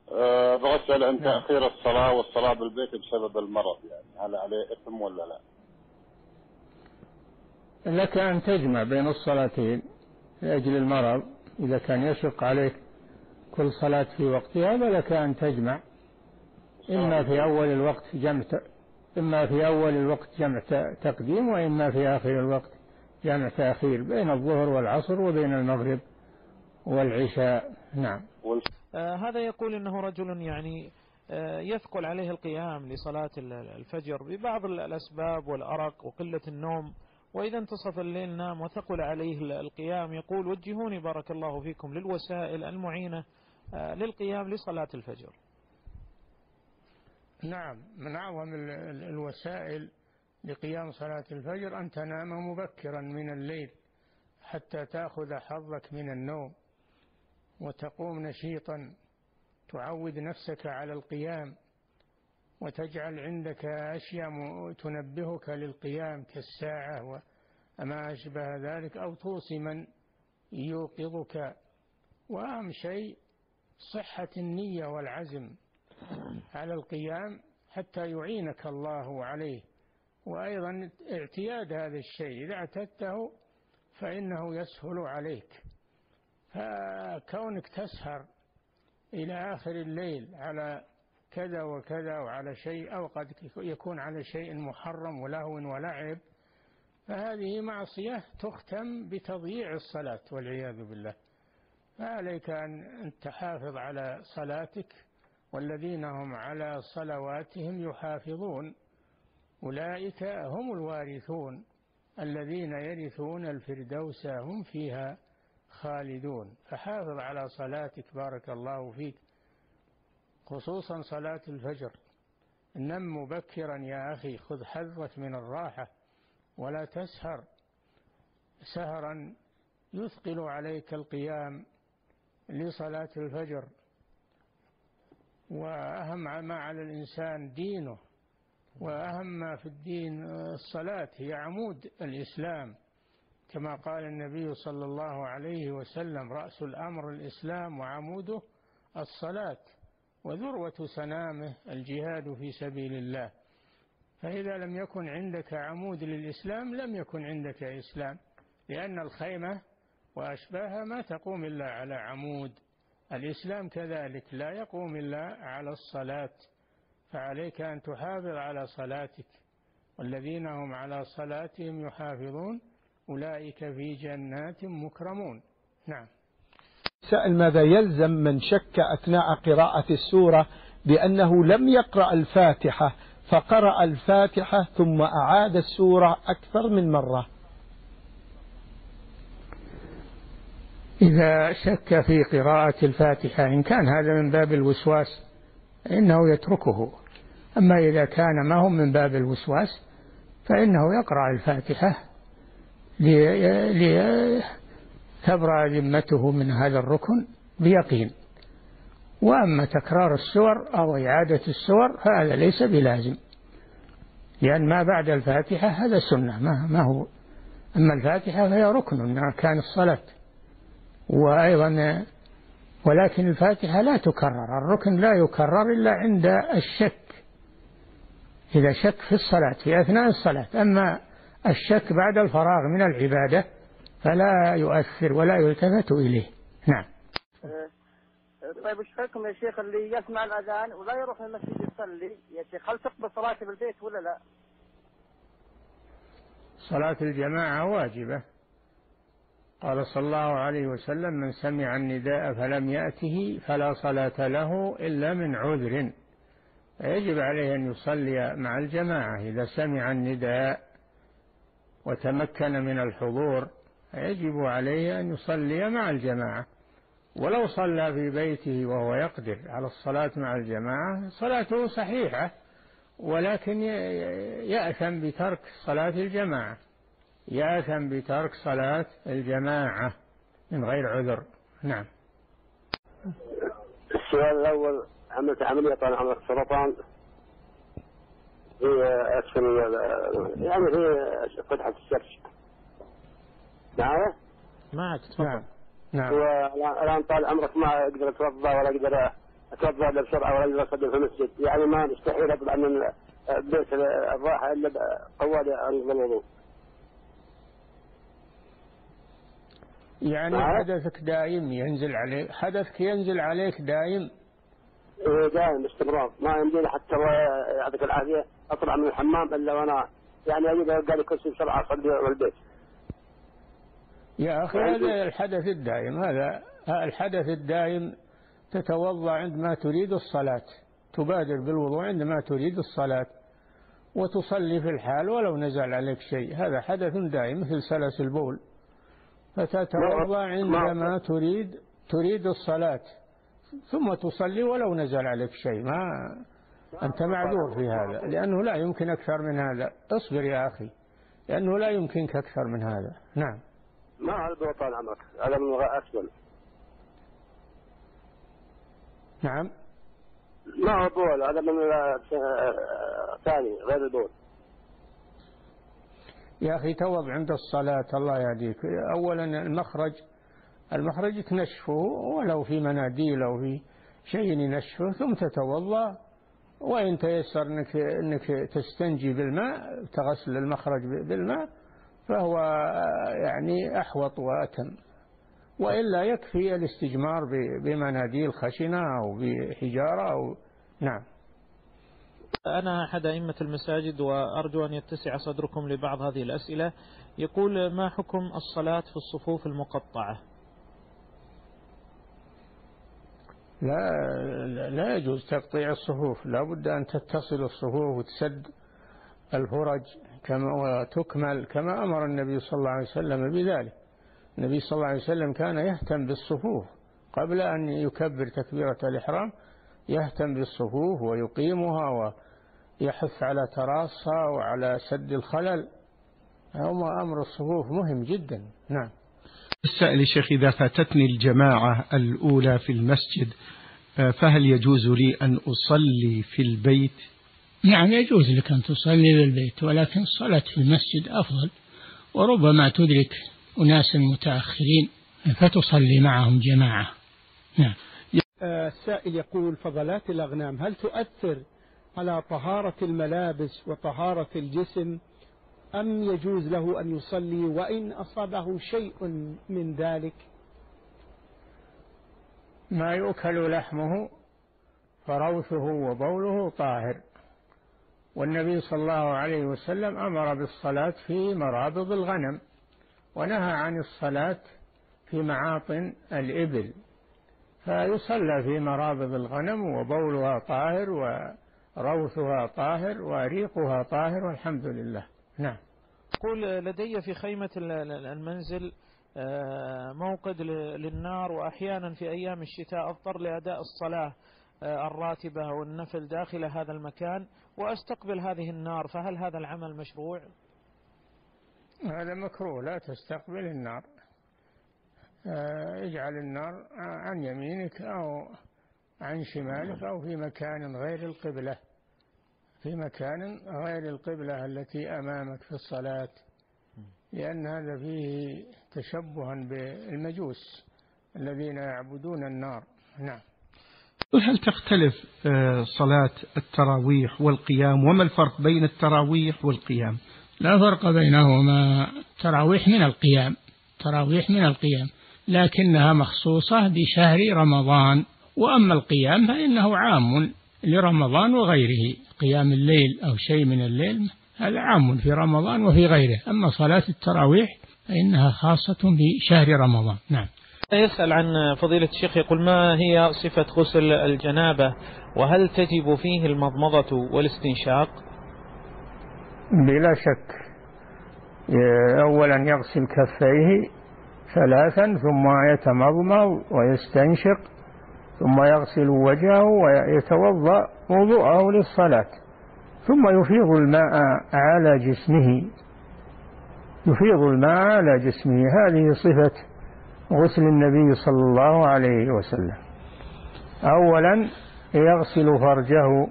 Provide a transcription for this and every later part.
بغى أسأل عن تأخير الصلاة والصلاة بالبيت بسبب المرض، يعني هل عليه إثم ولا لا؟ لك أن تجمع بين الصلاتين لأجل المرض، إذا كان يشق عليك كل صلاة في وقتها فلك أن تجمع، إما في أول الوقت جمع تقديم، وإما في آخر الوقت جمع تأخير بين الظهر والعصر وبين المغرب والعشاء. نعم. هذا يقول إنه رجل يعني يثقل عليه القيام لصلاة الفجر ببعض الأسباب والأرق وقلة النوم، وإذا انتصف الليل نام وثقل عليه القيام، يقول وجهوني بارك الله فيكم للوسائل المعينة للقيام لصلاة الفجر. نعم، من أعظم الوسائل لقيام صلاة الفجر أن تنام مبكرا من الليل حتى تأخذ حظك من النوم، وتقوم نشيطا، تعود نفسك على القيام، وتجعل عندك أشياء تنبهك للقيام كالساعة وما أشبه ذلك، أو توصي من يوقظك. وأهم شيء صحة النية والعزم على القيام حتى يعينك الله عليه، وأيضا اعتياد هذا الشيء، إذا اعتدته فإنه يسهل عليك. فكونك تسهر إلى آخر الليل على كذا وكذا وعلى شيء، أو قد يكون على شيء محرم ولهو ولعب، فهذه معصية تختم بتضييع الصلاة والعياذ بالله. فعليك أن تحافظ على صلاتك، والذين هم على صلواتهم يحافظون أولئك هم الوارثون الذين يرثون الفردوس هم فيها خالدون. فحافظ على صلاتك بارك الله فيك، خصوصا صلاة الفجر. نم مبكرا يا أخي، خذ حظك من الراحة، ولا تسهر سهرا يثقل عليك القيام لصلاة الفجر. وأهم ما على الإنسان دينه، وأهم ما في الدين الصلاة، هي عمود الإسلام، كما قال النبي صلى الله عليه وسلم: رأس الأمر الإسلام وعموده الصلاة، وذروة سنامه الجهاد في سبيل الله. فإذا لم يكن عندك عمود للإسلام لم يكن عندك إسلام، لأن الخيمة وأشباهها ما تقوم إلا على عمود. الإسلام كذلك لا يقوم إلا على الصلاة، فعليك أن تحافظ على صلاتك، والذين هم على صلاتهم يحافظون أولئك في جنات مكرمون. نعم. سأل: ماذا يلزم من شك أثناء قراءة السورة بأنه لم يقرأ الفاتحة فقرأ الفاتحة ثم أعاد السورة أكثر من مرة؟ إذا شك في قراءة الفاتحة إن كان هذا من باب الوسواس إنه يتركه، أما إذا كان ما هو من باب الوسواس فإنه يقرأ الفاتحة لتبرأ ذمته من هذا الركن بيقين. وأما تكرار السور أو إعادة السور فهذا ليس بلازم، لأن ما بعد الفاتحة هذا سنة ما هو. أما الفاتحة فهي ركن من أركان الصلاة، وأيضا ولكن الفاتحة لا تكرر، الركن لا يكرر إلا عند الشك، إذا شك في الصلاة في أثناء الصلاة. أما الشك بعد الفراغ من العبادة فلا يؤثر ولا يلتفت إليه. نعم. طيب وش حكم يا شيخ اللي يسمع الأذان ولا يروح المسجد يصلي يا شيخ؟ هل تقبل صلاته بالبيت ولا لا؟ صلاة الجماعة واجبة، قال صلى الله عليه وسلم: من سمع النداء فلم يأته فلا صلاة له إلا من عذر. يجب عليه أن يصلي مع الجماعة إذا سمع النداء وتمكن من الحضور، يجب عليه أن يصلي مع الجماعة. ولو صلى في بيته وهو يقدر على الصلاة مع الجماعة صلاته صحيحة، ولكن يأثم بترك صلاة الجماعة، يأثم بترك صلاة الجماعة من غير عذر. نعم. السؤال الأول: عملت عملية طال عمرك سرطان هي يعني هي فتحة الشرج. معك تفضل. نعم. والآن طال عمرك ما أقدر أتوضأ ولا أقدر أتوضأ بسرعة ولا أصلي في المسجد، يعني ما مستحيل أطلع من بيت الراحة إلا طوال أنقض الوضوء. يعني حدثك دائم ينزل عليك، حدثك ينزل عليك دائم؟ إيه دائم باستمرار، ما يمديني حتى يعطيك العافية أطلع من الحمام إلا وأنا يعني أجد قال كرسي بسرعة أصلي والبيت. يا أخي هذا الحدث الدائم، هذا الحدث الدائم تتوضأ عندما تريد الصلاة، تبادر بالوضوء عندما تريد الصلاة وتصلي في الحال ولو نزل عليك شيء، هذا حدث دائم مثل سلس البول، فتتوضأ عندما تريد الصلاة ثم تصلي ولو نزل عليك شيء، ما أنت معذور في هذا، لأنه لا يمكن أكثر من هذا. اصبر يا أخي، لأنه لا يمكنك أكثر من هذا. نعم. ما هذا طال عمرك، هذا من أسفل. نعم. ما هو بول، هذا من ثاني غير البول. يا أخي توضأ عند الصلاة الله يهديك. أولا المخرج تنشفه ولو في مناديل أو في شيء ينشفه، ثم تتوضأ، وإن تيسر أنك تستنجي بالماء، تغسل المخرج بالماء، فهو يعني أحوط وأتم، وإلا يكفي الاستجمار بمناديل خشنة أو بحجارة أو نعم. أنا أحد أئمة المساجد وأرجو أن يتسع صدركم لبعض هذه الأسئلة. يقول: ما حكم الصلاة في الصفوف المقطعة؟ لا يجوز تقطيع الصفوف، لا بد أن تتصل الصفوف وتسد الفرج وتكمل كما أمر النبي صلى الله عليه وسلم بذلك. النبي صلى الله عليه وسلم كان يهتم بالصفوف قبل أن يكبر تكبيرة الإحرام، يهتم بالصفوف ويقيمها ويحث على تراصها وعلى سد الخلل. أمر الصفوف مهم جدا. نعم. السائل: الشيخ، إذا فاتتني الجماعة الأولى في المسجد فهل يجوز لي أن أصلي في البيت؟ نعم يجوز لك أن تصلي بالبيت، ولكن الصلاة في المسجد أفضل، وربما تدرك أناسا متأخرين فتصلي معهم جماعة. نعم. السائل يقول: فضلات الأغنام هل تؤثر على طهارة الملابس وطهارة الجسم، أم يجوز له أن يصلي وإن أصابه شيء من ذلك؟ ما يؤكل لحمه فروثه وبوله طاهر، والنبي صلى الله عليه وسلم أمر بالصلاة في مرابض الغنم، ونهى عن الصلاة في معاطن الإبل، فيصلى في مرابض الغنم وبولها طاهر وروثها طاهر وريقها طاهر والحمد لله. نعم. يقول: لدي في خيمة المنزل موقد للنار، وأحيانا في أيام الشتاء أضطر لأداء الصلاة الراتبة أو النفل داخل هذا المكان وأستقبل هذه النار، فهل هذا العمل مشروع؟ هذا مكروه، لا تستقبل النار. اجعل النار عن يمينك أو عن شمالك أو في مكان غير القبلة، في مكان غير القبلة التي أمامك في الصلاة، لأن هذا فيه تشبها بالمجوس الذين يعبدون النار. نعم. هل تختلف صلاة التراويح والقيام، وما الفرق بين التراويح والقيام؟ لا فرق بينهما، تراويح من القيام لكنها مخصوصة بشهر رمضان، وأما القيام فإنه عام لرمضان وغيره، قيام الليل أو شيء من الليل هذا عام في رمضان وفي غيره، أما صلاة التراويح فإنها خاصة بشهر رمضان. نعم. يسأل عن فضيلة الشيخ، يقول: ما هي صفة غسل الجنابة، وهل تجب فيه المضمضة والاستنشاق؟ بلا شك، أولا يغسل كفيه 3 ثم يتمضمض ويستنشق، ثم يغسل وجهه ويتوضأ وضوءه للصلاة، ثم يفيض الماء على جسمه. هذه صفة غسل النبي صلى الله عليه وسلم. أولا يغسل فرجه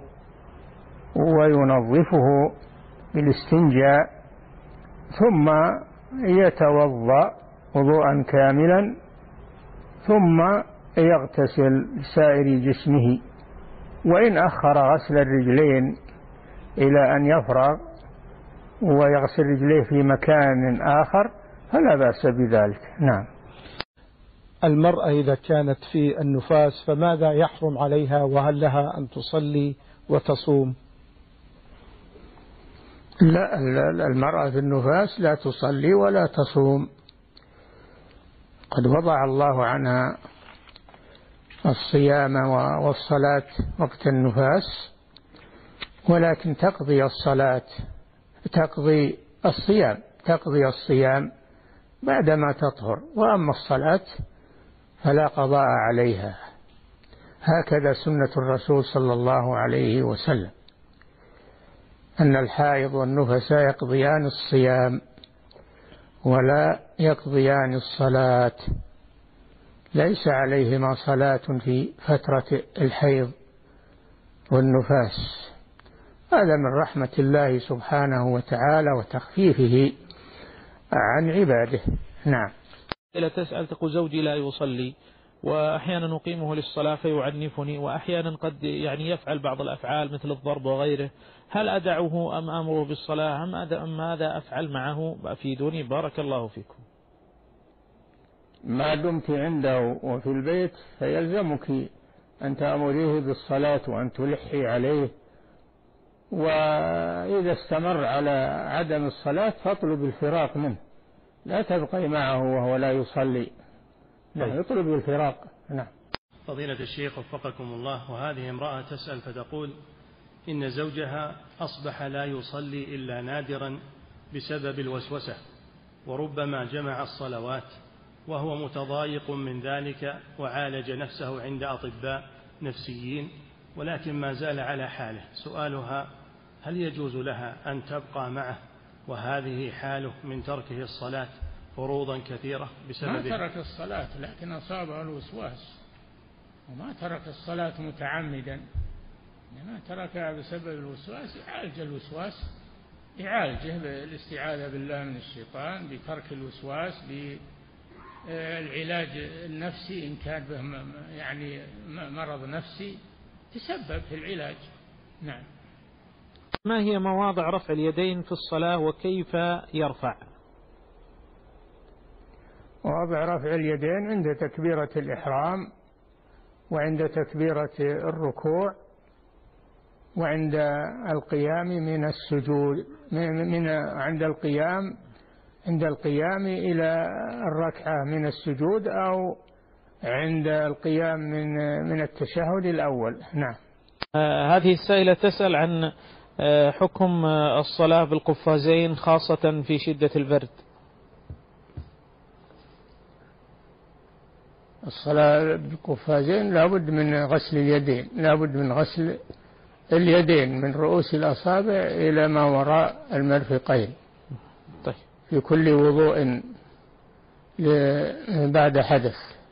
وينظفه بالاستنجاء، ثم يتوضأ وضوءا كاملا، ثم يغتسل سائر جسمه، وإن أخر غسل الرجلين إلى أن يفرغ ويغسل رجليه في مكان آخر فلا بأس بذلك. نعم. المرأة إذا كانت في النفاس فماذا يحرم عليها، وهل لها أن تصلي وتصوم؟ لا، المرأة في النفاس لا تصلي ولا تصوم، قد وضع الله عنها الصيام والصلاة وقت النفاس، ولكن تقضي الصلاة، تقضي الصيام بعدما تطهر، وأما الصلاة فلا قضاء عليها. هكذا سنة الرسول صلى الله عليه وسلم، أن الحائض والنفساء يقضيان الصيام ولا يقضيان الصلاة، ليس عليهما صلاة في فترة الحيض والنفاس. هذا من رحمة الله سبحانه وتعالى وتخفيفه عن عباده. نعم. إلى تسأل تقول زوجي لا يصلي، وأحيانا أقيمه للصلاة فيعنفني، وأحيانا قد يفعل بعض الأفعال مثل الضرب وغيره، هل أدعه أم أمره بالصلاة أم ماذا أفعل معه؟ أفيدوني بارك الله فيكم. ما دمت عنده وفي البيت فيلزمك أن تأمريه بالصلاة وأن تلحي عليه، وإذا استمر على عدم الصلاة فاطلب الفراق منه، لا تبقي معه وهو لا يصلي، يطلب الفراق. نعم. فضيلة الشيخ وفقكم الله، وهذه امرأة تسأل فتقول إن زوجها أصبح لا يصلي إلا نادرا بسبب الوسوسة، وربما جمع الصلوات، وهو متضايق من ذلك، وعالج نفسه عند أطباء نفسيين، ولكن ما زال على حاله. سؤالها: هل يجوز لها أن تبقى معه وهذه حاله من تركه الصلاة فروضا كثيرة بسبب؟ ما ترك الصلاة لكن أصابه الوسواس، وما ترك الصلاة متعمدا، إنما تركها بسبب الوسواس. يعالج الوسواس، يعالجه بالاستعاذة بالله من الشيطان، بترك الوسواس، بالعلاج النفسي إن كان به مرض نفسي تسبب في العلاج. نعم. ما هي مواضع رفع اليدين في الصلاة وكيف يرفع؟ مواضع رفع اليدين عند تكبيرة الإحرام، وعند تكبيرة الركوع، وعند القيام من السجود، عند القيام إلى الركعة من السجود، أو عند القيام من التشهد الأول. نعم. هذه السائلة تسأل عن حكم الصلاة بالقفازين خاصة في شدة البرد. الصلاة بالقفازين لابد من غسل اليدين، لابد من غسل اليدين من رؤوس الأصابع إلى ما وراء المرفقين. طيب. في كل وضوء بعد حدث،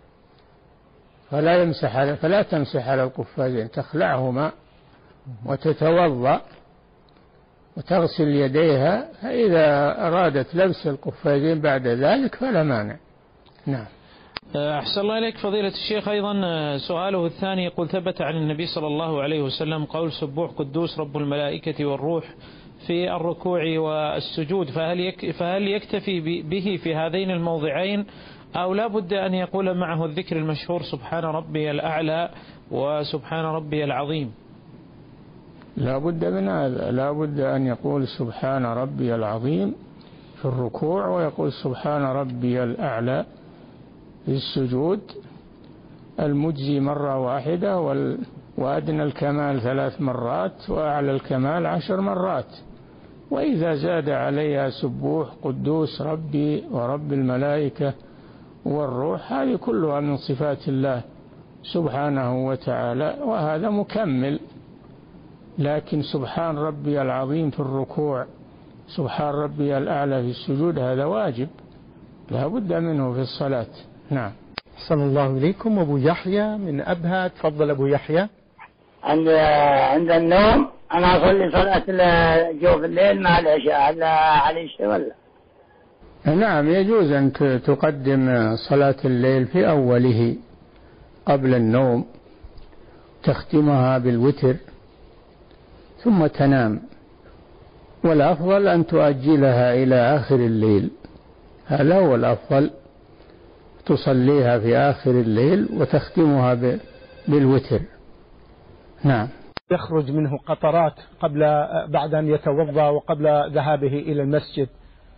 فلا تمسح على القفازين، تخلعهما وتتوضأ وتغسل يديها، فإذا أرادت لبس القفازين بعد ذلك فلا مانع. نعم. أحسن الله إليك فضيلة الشيخ. أيضا سؤاله الثاني يقول: ثبت عن النبي صلى الله عليه وسلم قول سبوح قدوس رب الملائكة والروح في الركوع والسجود، فهل يكتفي به في هذين الموضعين، أو لا بد أن يقول معه الذكر المشهور سبحان ربي الأعلى وسبحان ربي العظيم؟ لا بد من هذا، لا بد أن يقول سبحان ربي العظيم في الركوع، ويقول سبحان ربي الأعلى في السجود، المجزي مرة واحدة، وأدنى الكمال 3 مرات، وأعلى الكمال 10 مرات. وإذا زاد عليها سبوح قدوس ربي ورب الملائكة والروح، هذه كلها من صفات الله سبحانه وتعالى، وهذا مكمل. لكن سبحان ربي العظيم في الركوع، سبحان ربي الأعلى في السجود، هذا واجب لا بد منه في الصلاة. نعم. صلى الله إليكم. أبو يحيى من أبها، تفضل أبو يحيى. عند النوم أنا أصلي صلاة جوف الليل مع العشاء، هل عليه شيء ولا؟ نعم، يجوز أن تقدم صلاة الليل في أوله، قبل النوم، تختمها بالوتر ثم تنام، والأفضل أن تؤجلها إلى آخر الليل، هذا هو الأفضل، تصليها في آخر الليل وتختمها بالوتر. نعم. يخرج منه قطرات بعد أن يتوضأ وقبل ذهابه إلى المسجد.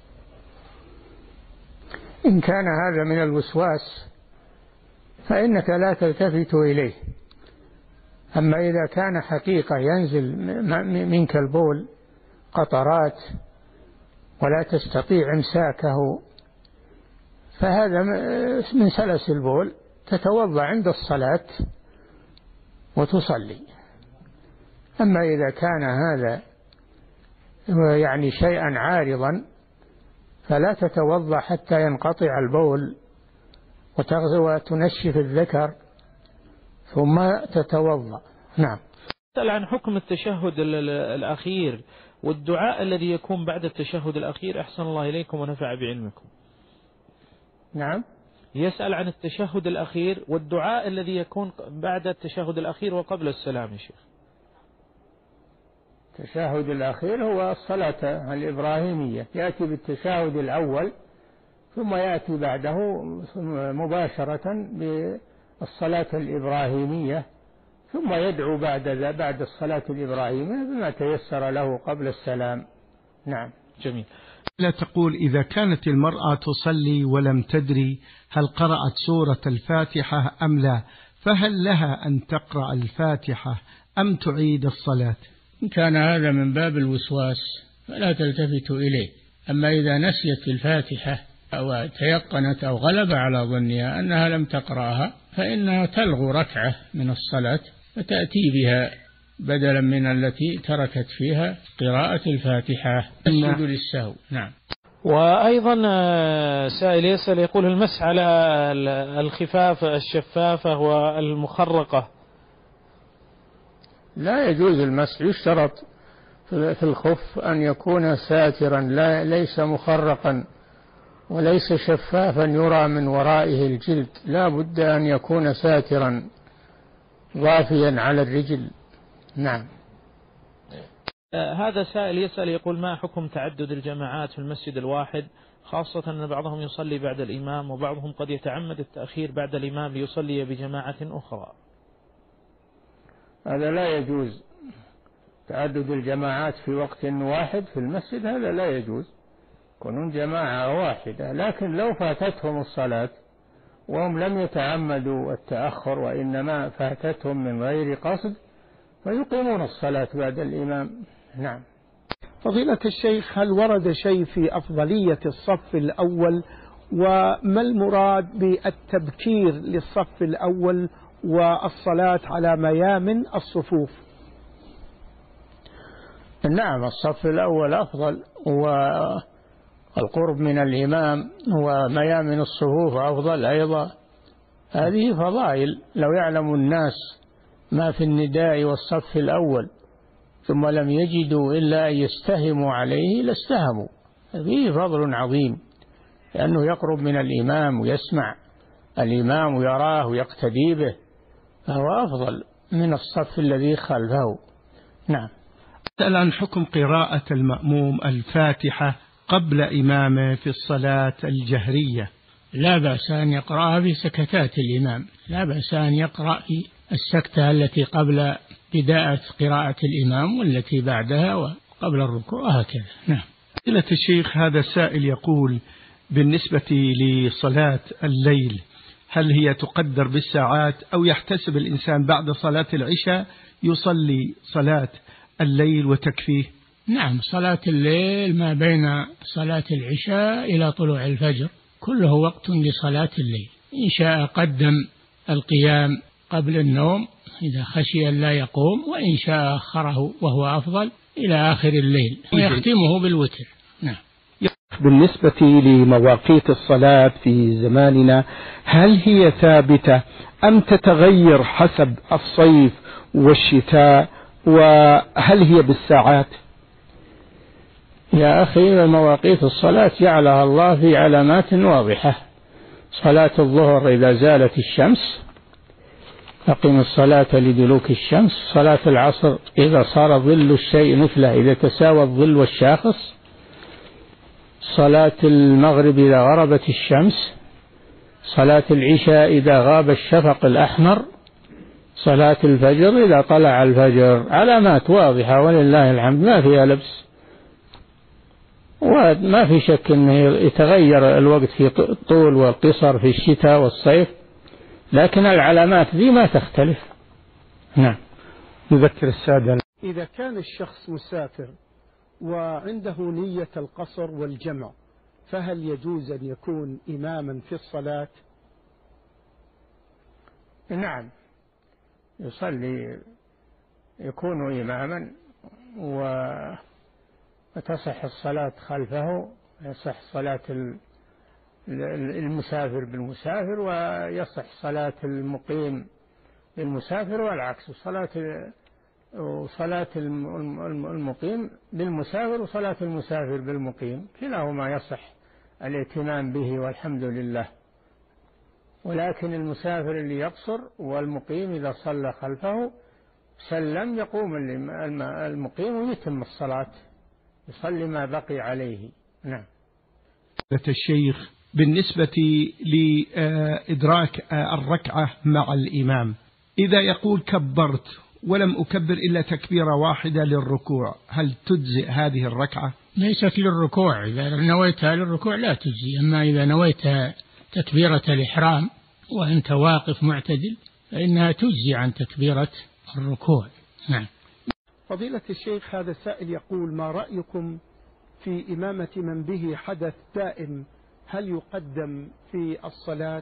إن كان هذا من الوسواس فإنك لا تلتفت إليه، أما إذا كان حقيقة ينزل منك البول قطرات ولا تستطيع إمساكه فهذا من سلس البول، تتوضأ عند الصلاة وتصلي. أما إذا كان هذا يعني شيئا عارضا فلا تتوضأ حتى ينقطع البول وتنشف الذكر ثم تتوضأ. نعم. سأل عن حكم التشهد الأخير والدعاء الذي يكون بعد التشهد الأخير، أحسن الله إليكم ونفع بعلمكم. نعم. يسأل عن التشهد الأخير والدعاء الذي يكون بعد التشهد الأخير وقبل السلام يا شيخ. التشهد الأخير هو الصلاة الإبراهيمية، يأتي بالتشهد الأول ثم يأتي بعده مباشرة بالصلاة الإبراهيمية، ثم يدعو بعد الصلاة الإبراهيمية بما تيسر له قبل السلام. نعم. جميل. لا تقول إذا كانت المرأة تصلي ولم تدري هل قرأت سورة الفاتحة أم لا، فهل لها أن تقرأ الفاتحة أم تعيد الصلاة؟ إن كان هذا من باب الوسواس فلا تلتفت إليه، أما إذا نسيت الفاتحة أو تيقنت أو غلب على ظنها أنها لم تقرأها فإنها تلغو ركعة من الصلاة فتأتي بها بدلا من التي تركت فيها قراءة الفاتحة، تسجد للسهو. نعم. وأيضا سائل يسأل يقول المسح على الخفاف الشفافة والمخرقة. لا يجوز المسح، يشترط في الخف أن يكون ساترا ليس مخرقا وليس شفافا يرى من ورائه الجلد، لا بد أن يكون ساترا ضافيا على الرجل. نعم. هذا سائل يسأل يقول ما حكم تعدد الجماعات في المسجد الواحد، خاصة أن بعضهم يصلي بعد الإمام وبعضهم قد يتعمد التأخير بعد الإمام ليصلي بجماعة أخرى؟ هذا لا يجوز، تعدد الجماعات في وقت واحد في المسجد هذا لا يجوز، يكونون جماعة واحدة، لكن لو فاتتهم الصلاة وهم لم يتعمدوا التأخر وإنما فاتتهم من غير قصد فيقيمون الصلاة بعد الإمام. نعم. فضيلة الشيخ، هل ورد شيء في أفضلية الصف الأول، وما المراد بالتبكير للصف الأول والصلاة على ميامن الصفوف؟ نعم، الصف الأول أفضل، والقرب من الإمام وميامن الصفوف أفضل أيضا. هذه فضائل، لو يعلم الناس ما في النداء والصف الأول ثم لم يجدوا إلا أن يستهموا عليه لاستهموا. فيه فضل عظيم، لأنه يقرب من الإمام ويسمع الإمام ويراه ويقتدي به، فهو أفضل من الصف الذي خلفه. نعم. سأل عن حكم قراءة المأموم الفاتحة قبل إمامه في الصلاة الجهرية. لا بأس أن يقرأها في سكتات الإمام، لا بأس أن يقرأ في السكتة التي قبل بداية قراءة الإمام والتي بعدها وقبل الركوع وهكذا. نعم. فضيلة الشيخ، هذا سائل يقول بالنسبة لصلاة الليل هل هي تقدر بالساعات أو يحتسب الإنسان بعد صلاة العشاء يصلي صلاة الليل وتكفيه؟ نعم، صلاة الليل ما بين صلاة العشاء إلى طلوع الفجر كله وقت لصلاة الليل. إن شاء قدم القيام قبل النوم إذا خشي أن لا يقوم، وإن شاء أخره وهو أفضل إلى آخر الليل ويختمه بالوتر. نعم. بالنسبة لمواقيت الصلاة في زماننا هل هي ثابتة أم تتغير حسب الصيف والشتاء، وهل هي بالساعات؟ يا أخي، مواقيت الصلاة جعلها الله في علامات واضحة. صلاة الظهر إذا زالت الشمس أقم الصلاة لدلوك الشمس، صلاة العصر إذا صار ظل الشيء مثله، إذا تساوى الظل والشاخص، صلاة المغرب إذا غربت الشمس، صلاة العشاء إذا غاب الشفق الأحمر، صلاة الفجر إذا طلع الفجر. علامات واضحة ولله الحمد ما فيها لبس، وما في شك أنه يتغير الوقت في الطول والقصر في الشتاء والصيف، لكن العلامات ذي ما تختلف. نعم. نذكر السادة، إذا كان الشخص مسافر وعنده نية القصر والجمع، فهل يجوز أن يكون إماما في الصلاة؟ نعم، يصلي، يكون إماما وتصح الصلاة خلفه، يصح صلاة المسافر بالمسافر، ويصح صلاة المقيم بالمسافر، والعكس، صلاة المقيم بالمسافر وصلاة المسافر بالمقيم، كلاهما يصح الائتمام به والحمد لله. ولكن المسافر اللي يقصر والمقيم إذا صلى خلفه سلم يقوم المقيم ويتم الصلاة، يصلي ما بقي عليه. نعم. الشيخ، بالنسبة لإدراك الركعة مع الإمام، إذا يقول كبرت ولم أكبر إلا تكبيرة واحدة للركوع، هل تجزئ هذه الركعة؟ ليست للركوع، إذا نويتها للركوع لا تجزي، أما إذا نويتها تكبيرة الإحرام وأنت واقف معتدل فإنها تجزي عن تكبيرة الركوع. نعم. فضيلة الشيخ، هذا سائل يقول: ما رأيكم في إمامة من به حدث دائم، هل يقدم في الصلاة؟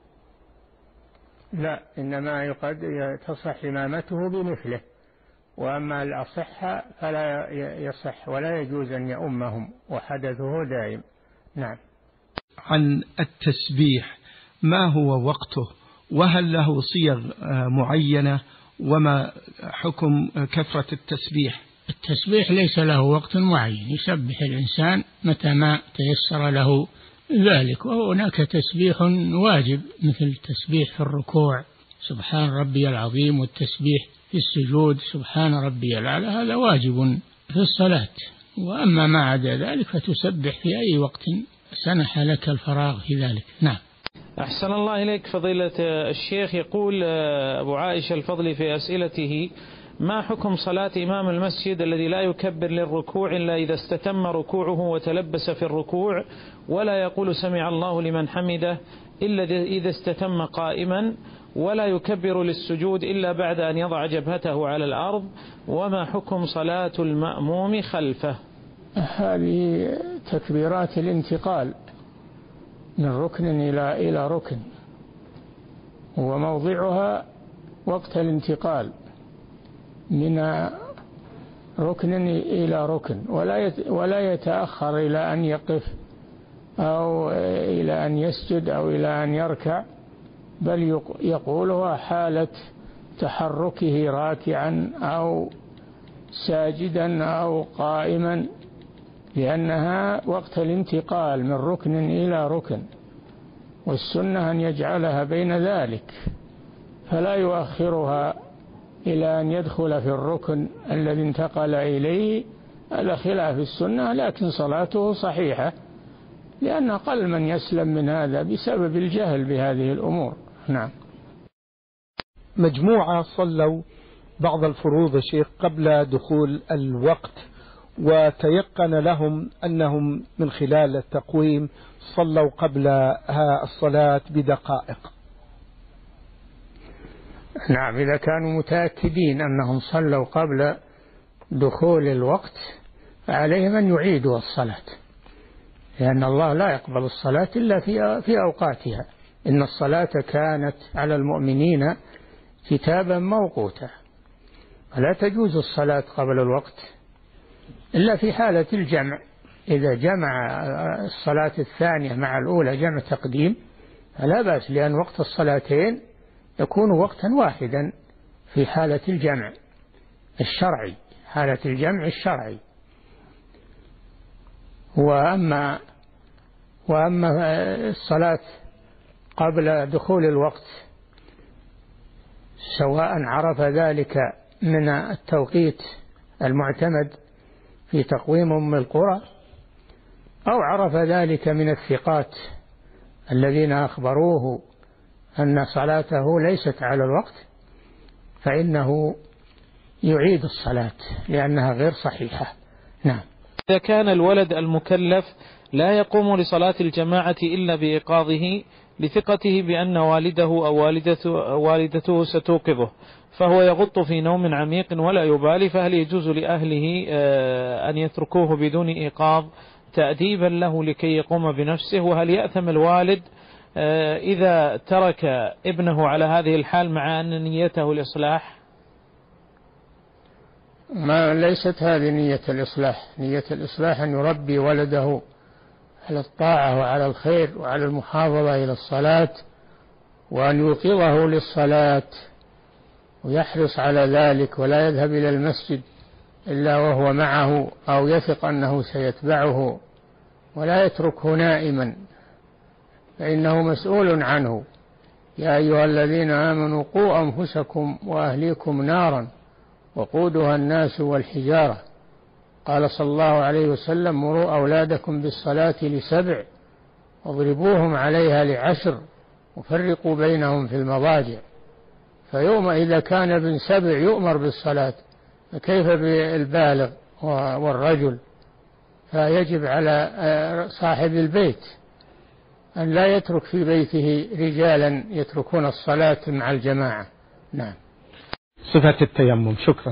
لا، إنما تصح إمامته بمثله، وأما الأصح فلا يصح ولا يجوز أن يؤمهم وحدثه دائم. نعم. عن التسبيح، ما هو وقته، وهل له صيغ معينة، وما حكم كثرة التسبيح؟ التسبيح ليس له وقت معين، يسبح الإنسان متى ما تيسر له ذلك، وهناك تسبيح واجب مثل التسبيح في الركوع سبحان ربي العظيم، والتسبيح في السجود سبحان ربي الأعلى، هذا واجب في الصلاة. وأما ما عدا ذلك فتسبح في أي وقت سنح لك الفراغ في ذلك. نعم. أحسن الله إليك فضيلة الشيخ. يقول أبو عائشة الفضلي في أسئلته: ما حكم صلاة إمام المسجد الذي لا يكبر للركوع إلا إذا استتم ركوعه وتلبس في الركوع، ولا يقول سمع الله لمن حمده إلا إذا استتم قائما، ولا يكبر للسجود إلا بعد أن يضع جبهته على الأرض، وما حكم صلاة المأموم خلفه؟ هذه تكبيرات الانتقال من ركن إلى ركن، وموضعها وقت الانتقال من ركن إلى ركن، ولا يتأخر إلى أن يقف أو إلى أن يسجد أو إلى أن يركع، بل يقولها حالة تحركه راكعا أو ساجدا أو قائما، لأنها وقت الانتقال من ركن إلى ركن، والسنة أن يجعلها بين ذلك، فلا يؤخرها إلى أن يدخل في الركن الذي انتقل إليه، على خلاف السنة، لكن صلاته صحيحة، لأن قل من يسلم من هذا بسبب الجهل بهذه الأمور. نعم. مجموعة صلوا بعض الفروض شيخ قبل دخول الوقت، وتيقن لهم أنهم من خلال التقويم صلوا قبل الصلاة بدقائق. نعم، إذا كانوا متأكدين أنهم صلوا قبل دخول الوقت فعليهم أن يعيدوا الصلاة، لأن الله لا يقبل الصلاة إلا في أوقاتها. إن الصلاة كانت على المؤمنين كتابا موقوتا، فلا تجوز الصلاة قبل الوقت إلا في حالة الجمع، إذا جمع الصلاة الثانية مع الأولى جمع تقديم فلا بأس، لأن وقت الصلاتين يكون وقتا واحدا في حالة الجمع الشرعي، حالة الجمع الشرعي. وأما الصلاة قبل دخول الوقت سواء عرف ذلك من التوقيت المعتمد في تقويم أم القرى أو عرف ذلك من الثقات الذين أخبروه أن صلاته ليست على الوقت، فإنه يعيد الصلاة لأنها غير صحيحة. نعم. إذا كان الولد المكلف لا يقوم لصلاة الجماعة إلا بإيقاظه لثقته بأن والده أو والدته ستوقظه، فهو يغط في نوم عميق ولا يبالي، فهل يجوز لأهله أن يتركوه بدون إيقاظ تأديبا له لكي يقوم بنفسه؟ وهل يأثم الوالد إذا ترك ابنه على هذه الحال مع أن نيته الإصلاح؟ ما ليست هذه نية الإصلاح. نية الإصلاح أن يربي ولده على الطاعة وعلى الخير وعلى المحافظة إلى الصلاة، وأن يوقظه للصلاة ويحرص على ذلك، ولا يذهب إلى المسجد إلا وهو معه أو يثق أنه سيتبعه، ولا يتركه نائما فإنه مسؤول عنه. يا أيها الذين آمنوا قوا أنفسكم وأهليكم نارا وقودها الناس والحجارة. قال صلى الله عليه وسلم مروا أولادكم بالصلاة ل7 واضربوهم عليها ل10 وفرقوا بينهم في المضاجع. فيوم إذا كان ابن 7 يؤمر بالصلاة فكيف بالبالغ والرجل؟ فيجب على صاحب البيت أن لا يترك في بيته رجالا يتركون الصلاة مع الجماعة. نعم. صفة التيمم. شكرا.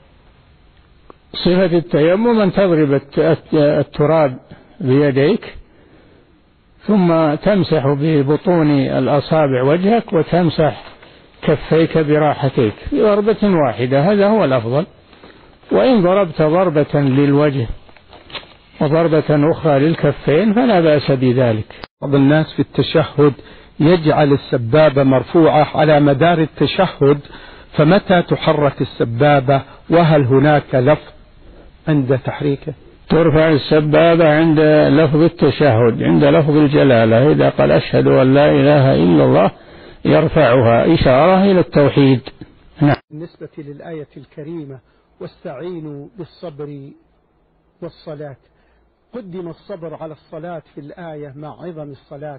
صفة التيمم أن تضرب التراب بيديك ثم تمسح ببطون الأصابع وجهك وتمسح كفيك براحتيك بضربة واحدة، هذا هو الأفضل. وإن ضربت ضربة للوجه وضربة أخرى للكفين فلا بأس بذلك. بعض الناس في التشهد يجعل السبابة مرفوعة على مدار التشهد، فمتى تحرك السبابة؟ وهل هناك لفظ عند تحريكه؟ ترفع السبابة عند لفظ التشهد، عند لفظ الجلالة. إذا قال أشهد أن لا إله إلا الله يرفعها إشارة إلى التوحيد. نعم. بالنسبة للآية الكريمة واستعينوا بالصبر والصلاة، قدم الصبر على الصلاة في الآية مع عظم الصلاة،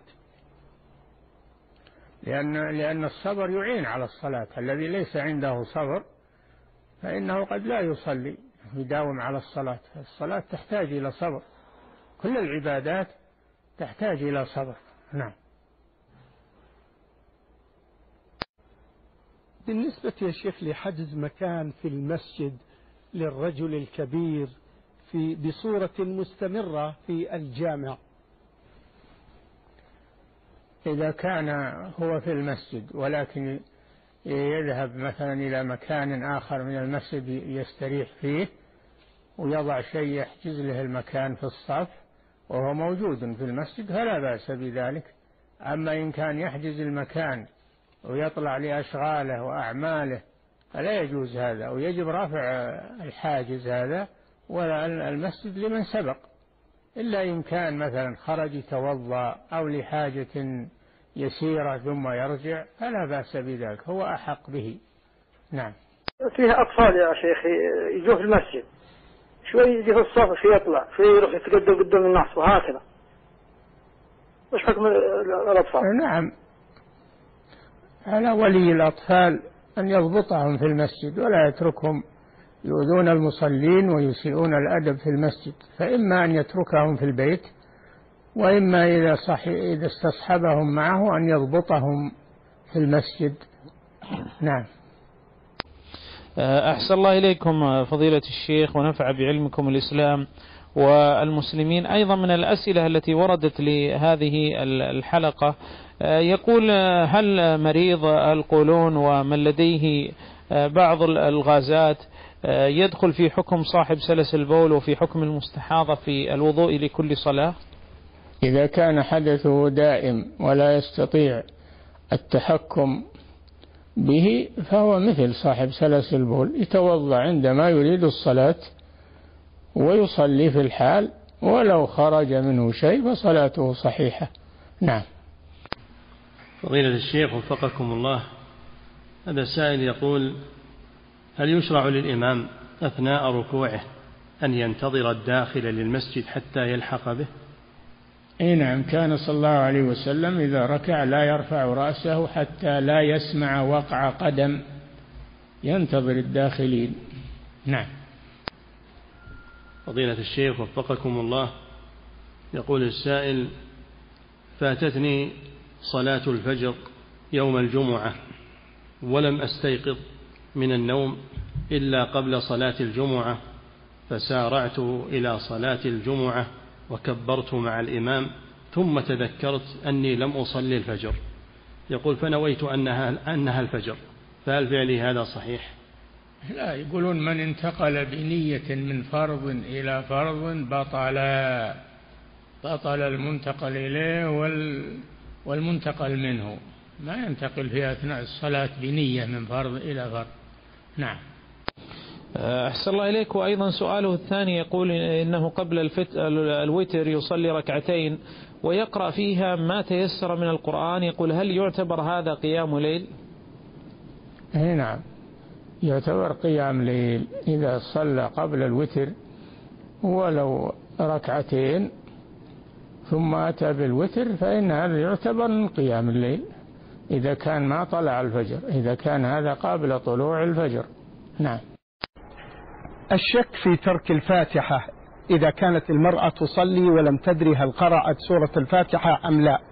لأن الصبر يعين على الصلاة. الذي ليس عنده صبر فإنه قد لا يصلي، يداوم على الصلاة. الصلاة تحتاج إلى صبر، كل العبادات تحتاج إلى صبر. نعم. بالنسبة يا شيخ لحجز مكان في المسجد للرجل الكبير بصورة مستمرة في الجامع، إذا كان هو في المسجد ولكن يذهب مثلا إلى مكان آخر من المسجد يستريح فيه ويضع شيء يحجز له المكان في الصف وهو موجود في المسجد فلا بأس بذلك. أما إن كان يحجز المكان ويطلع لأشغاله وأعماله فلا يجوز هذا، ويجب رفع الحاجز هذا ولا المسجد لمن سبق، إلا إن كان مثلا خرج يتوضأ أو لحاجة يسيرة ثم يرجع فلا بأس بذلك، هو أحق به. نعم. فيه أطفال يا شيخ يجوا في المسجد شوي يجي في الصف شوي يطلع شوي يروح يتقدم قدام الناس وهكذا، وش حكم الأطفال؟ نعم، على ولي الأطفال أن يضبطهم في المسجد ولا يتركهم يؤذون المصلين ويسيئون الأدب في المسجد، فإما أن يتركهم في البيت، وإما إذا استصحبهم معه أن يضبطهم في المسجد. نعم. أحسن الله إليكم فضيلة الشيخ ونفع بعلمكم الإسلام والمسلمين. أيضا من الأسئلة التي وردت لهذه الحلقة يقول: هل مريض القولون ومن لديه بعض الغازات يدخل في حكم صاحب سلس البول وفي حكم المستحاضة في الوضوء لكل صلاة؟ إذا كان حدثه دائم ولا يستطيع التحكم به فهو مثل صاحب سلس البول، يتوضأ عندما يريد الصلاة ويصلي في الحال، ولو خرج منه شيء فصلاته صحيحة. نعم. فضيلة الشيخ وفقكم الله، هذا السائل يقول: هل يشرع للإمام أثناء ركوعه أن ينتظر الداخل للمسجد حتى يلحق به؟ أي نعم، كان صلى الله عليه وسلم إذا ركع لا يرفع رأسه حتى لا يسمع وقع قدم، ينتظر الداخلين. نعم. فضيلة الشيخ وفقكم الله، يقول السائل: فاتتني صلاة الفجر يوم الجمعة ولم أستيقظ من النوم إلا قبل صلاة الجمعة، فسارعت إلى صلاة الجمعة وكبرت مع الإمام، ثم تذكرت أني لم أصلي الفجر. يقول: فنويت أنها الفجر، فهل فعلي هذا صحيح؟ لا، يقولون من انتقل بنية من فرض إلى فرض بطل المنتقل إليه والمنتقل منه، ما ينتقل في أثناء الصلاة بنية من فرض إلى فرض. نعم. أحسن الله إليك. وأيضا سؤاله الثاني يقول إنه قبل الوتر يصلي ركعتين ويقرأ فيها ما تيسر من القرآن، يقول: هل يعتبر هذا قيام ليل؟ نعم، يعتبر قيام ليل إذا صلى قبل الوتر ولو ركعتين ثم أتى بالوتر، فإن هذا يعتبر من قيام الليل إذا كان ما طلع الفجر، إذا كان هذا قبل طلوع الفجر. نعم. الشك في ترك الفاتحة إذا كانت المرأة تصلي ولم تدري هل قرأت سورة الفاتحة أم لا.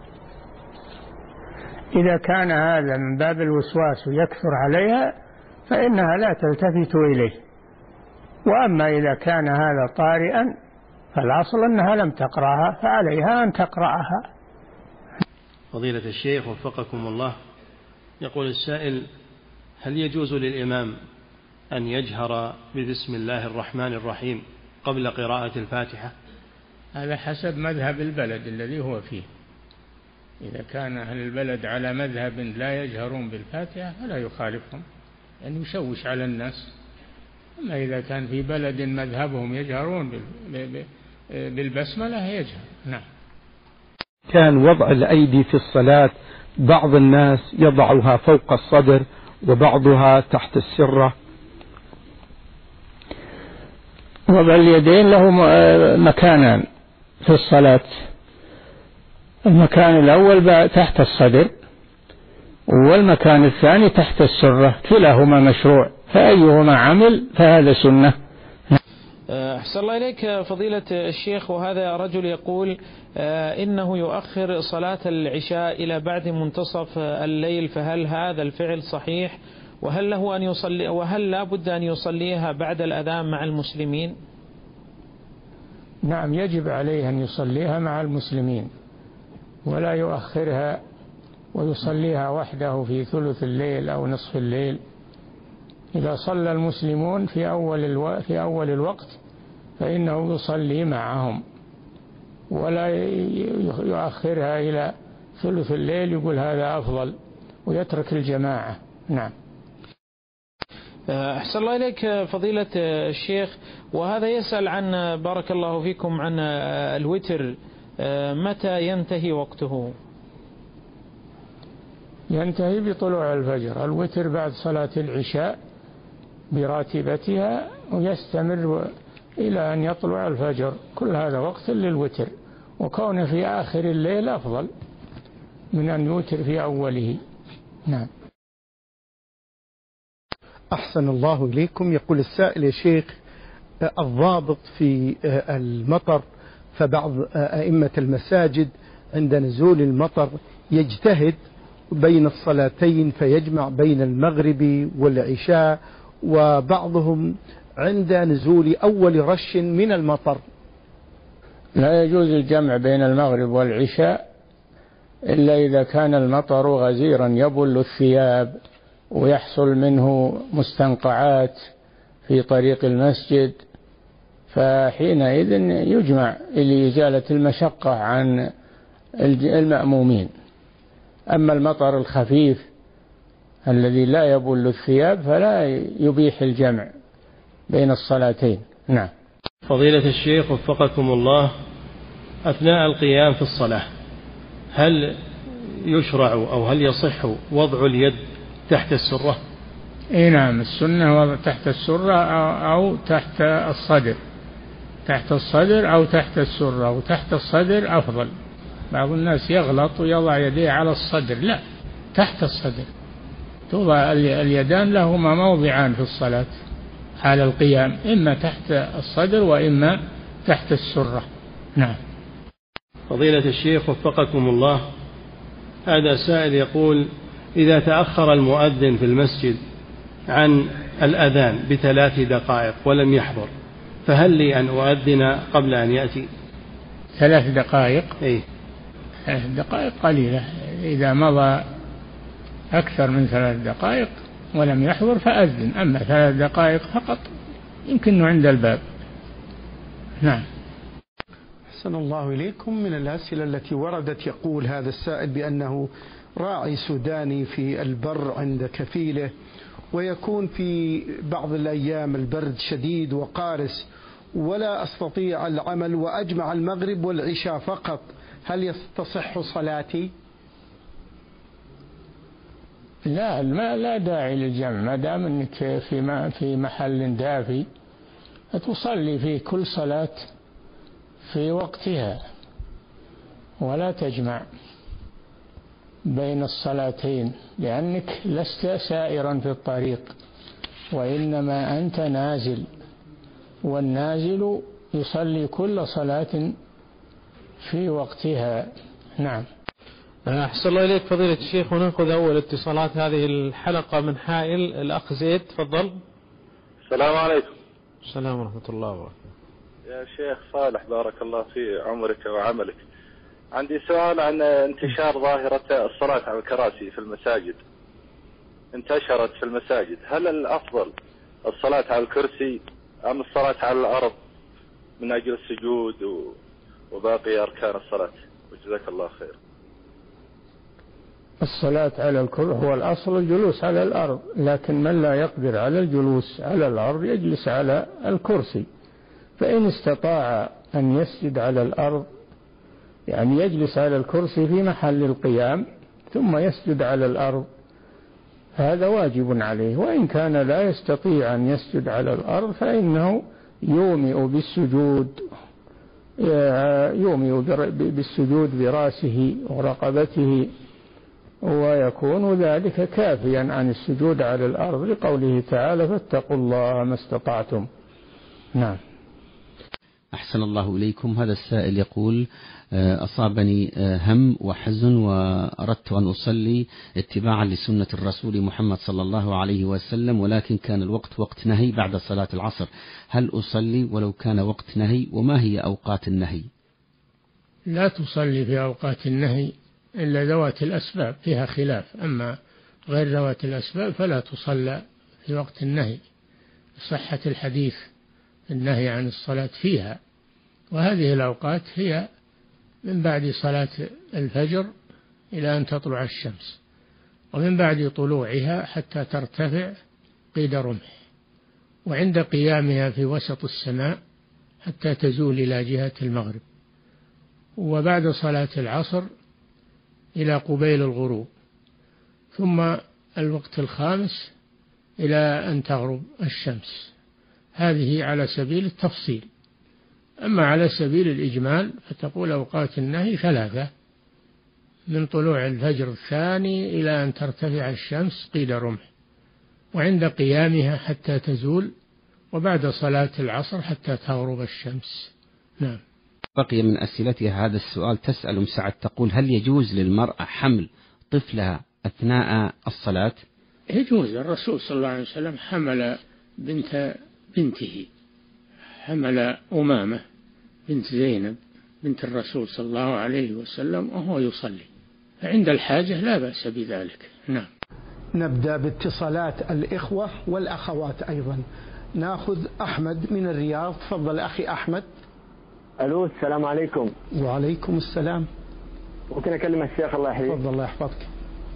إذا كان هذا من باب الوسواس ويكثر عليها فإنها لا تلتفت إليه، وأما إذا كان هذا طارئا فالأصل أنها لم تقرأها فعليها أن تقرأها. فضيلة الشيخ وفقكم الله، يقول السائل: هل يجوز للإمام أن يجهر ببسم الله الرحمن الرحيم قبل قراءة الفاتحة؟ هذا حسب مذهب البلد الذي هو فيه. إذا كان أهل البلد على مذهب لا يجهرون بالفاتحة فلا يخالفهم، يعني يشوش على الناس. أما إذا كان في بلد مذهبهم يجهرون بالبسملة يجهر. نعم. كان وضع الأيدي في الصلاة بعض الناس يضعها فوق الصدر وبعضها تحت السرة. وضع اليدين له مكانان في الصلاة، المكان الأول تحت الصدر والمكان الثاني تحت السرة، كلاهما مشروع، فأيهما عمل فهذا سنة. أحسن الله إليك فضيلة الشيخ. وهذا رجل يقول إنه يؤخر صلاة العشاء إلى بعد منتصف الليل، فهل هذا الفعل صحيح؟ وهل له أن يصلي، وهل لا بد أن يصليها بعد الأذان مع المسلمين؟ نعم، يجب عليه أن يصليها مع المسلمين ولا يؤخرها ويصليها وحده في ثلث الليل أو نصف الليل. إذا صلى المسلمون في أول الوقت فإنه يصلي معهم ولا يؤخرها إلى ثلث الليل، يقول هذا أفضل ويترك الجماعة. نعم. أحسن الله إليك فضيلة الشيخ. وهذا يسأل عن بارك الله فيكم عن الوتر، متى ينتهي وقته؟ ينتهي بطلوع الفجر. الوتر بعد صلاة العشاء براتبتها ويستمر إلى أن يطلع الفجر، كل هذا وقت للوتر، وكونه في آخر الليل أفضل من أن يوتر في أوله. نعم. أحسن الله إليكم. يقول السائل: يا شيخ، الضابط في المطر، فبعض أئمة المساجد عند نزول المطر يجتهد بين الصلاتين فيجمع بين المغرب والعشاء، وبعضهم عند نزول أول رش من المطر. لا يجوز الجمع بين المغرب والعشاء إلا إذا كان المطر غزيرا يبل الثياب ويحصل منه مستنقعات في طريق المسجد، فحينئذ يجمع لإزالة المشقة عن المأمومين. أما المطر الخفيف الذي لا يبل الثياب فلا يبيح الجمع بين الصلاتين. نعم. فضيلة الشيخ وفقكم الله، أثناء القيام في الصلاة هل يشرع أو هل يصح وضع اليد تحت السرة؟ اي نعم، السنة وضع تحت السرة أو تحت الصدر، تحت الصدر أو تحت السرة، وتحت الصدر أفضل. بعض الناس يغلط ويضع يديه على الصدر، لا، تحت الصدر. توضع اليدان لهما موضعان في الصلاة حال القيام، إما تحت الصدر وإما تحت السرة. نعم. فضيلة الشيخ وفقكم الله، هذا سائل يقول: إذا تأخر المؤذن في المسجد عن الأذان ب3 دقائق ولم يحضر، فهل لي أن أؤذن قبل أن يأتي؟ 3 دقائق؟ إيه، 3 دقائق قليلة. إذا مضى أكثر من 3 دقائق ولم يحضر فأذن، أما 3 دقائق فقط يمكنه عند الباب. نعم. أحسن الله إليكم. من الأسئلة التي وردت يقول هذا السائل بأنه راعي سوداني في البر عند كفيله، ويكون في بعض الأيام البرد شديد وقارس ولا أستطيع العمل، وأجمع المغرب والعشاء فقط، هل تصح صلاتي؟ لا داعي للجمع، ما دام أنك في محل دافي تصلي في كل صلاة في وقتها، ولا تجمع بين الصلاتين، لأنك لست سائرا في الطريق، وإنما أنت نازل، والنازل يصلي كل صلاة في وقتها. نعم. أحسن الله إليك فضيلة الشيخ، وننقذ أول اتصالات هذه الحلقة من حائل. الأخ زيد، تفضل. السلام عليكم. السلام ورحمة الله وبركاته. يا شيخ صالح، بارك الله في عمرك وعملك. عندي سؤال عن انتشار ظاهرة الصلاة على الكراسي في المساجد. انتشرت في المساجد، هل الأفضل الصلاة على الكرسي أم الصلاة على الأرض من أجل السجود وباقي أركان الصلاة؟ وجزاك الله خير. الصلاة على الكرسي هو الأصل، الجلوس على الأرض، لكن من لا يقدر على الجلوس على الأرض يجلس على الكرسي، فإن استطاع أن يسجد على الأرض، يعني يجلس على الكرسي في محل القيام ثم يسجد على الأرض، هذا واجب عليه. وإن كان لا يستطيع أن يسجد على الأرض فإنه يومئ بالسجود برأسه ورقبته، ويكون ذلك كافيا عن السجود على الأرض، لقوله تعالى: فاتقوا الله ما استطعتم. نعم. أحسن الله إليكم. هذا السائل يقول: أصابني هم وحزن وأردت أن أصلي اتباعا لسنة الرسول محمد صلى الله عليه وسلم، ولكن كان الوقت وقت نهي بعد صلاة العصر، هل أصلي ولو كان وقت نهي؟ وما هي أوقات النهي؟ لا تصلي في أوقات النهي إلا ذوات الأسباب، فيها خلاف، أما غير ذوات الأسباب فلا تصلى في وقت النهي، صحة الحديث النهي عن الصلاة فيها. وهذه الأوقات هي من بعد صلاة الفجر إلى أن تطلع الشمس، ومن بعد طلوعها حتى ترتفع قيد رمح، وعند قيامها في وسط السماء حتى تزول إلى جهة المغرب، وبعد صلاة العصر إلى قبيل الغروب، ثم الوقت الخامس إلى أن تغرب الشمس. هذه على سبيل التفصيل. أما على سبيل الإجمال فتقول أوقات النهي 3: من طلوع الفجر الثاني إلى أن ترتفع الشمس قيد رمح، وعند قيامها حتى تزول، وبعد صلاة العصر حتى تغرب الشمس. نعم. بقي من أسئلتها هذا السؤال، تسأل مسعد تقول: هل يجوز للمرأة حمل طفلها أثناء الصلاة؟ يجوز. الرسول صلى الله عليه وسلم حمل بنته، حمل أمامة بنت زينب بنت الرسول صلى الله عليه وسلم وهو يصلي، فعند الحاجة لا بأس بذلك. نعم. نبدأ باتصالات الإخوة والأخوات أيضا. نأخذ أحمد من الرياض. تفضل أخي أحمد. ألو، السلام عليكم. وعليكم السلام. ممكن أكلم الشيخ؟ الله يحييك. تفضل، الله يحفظك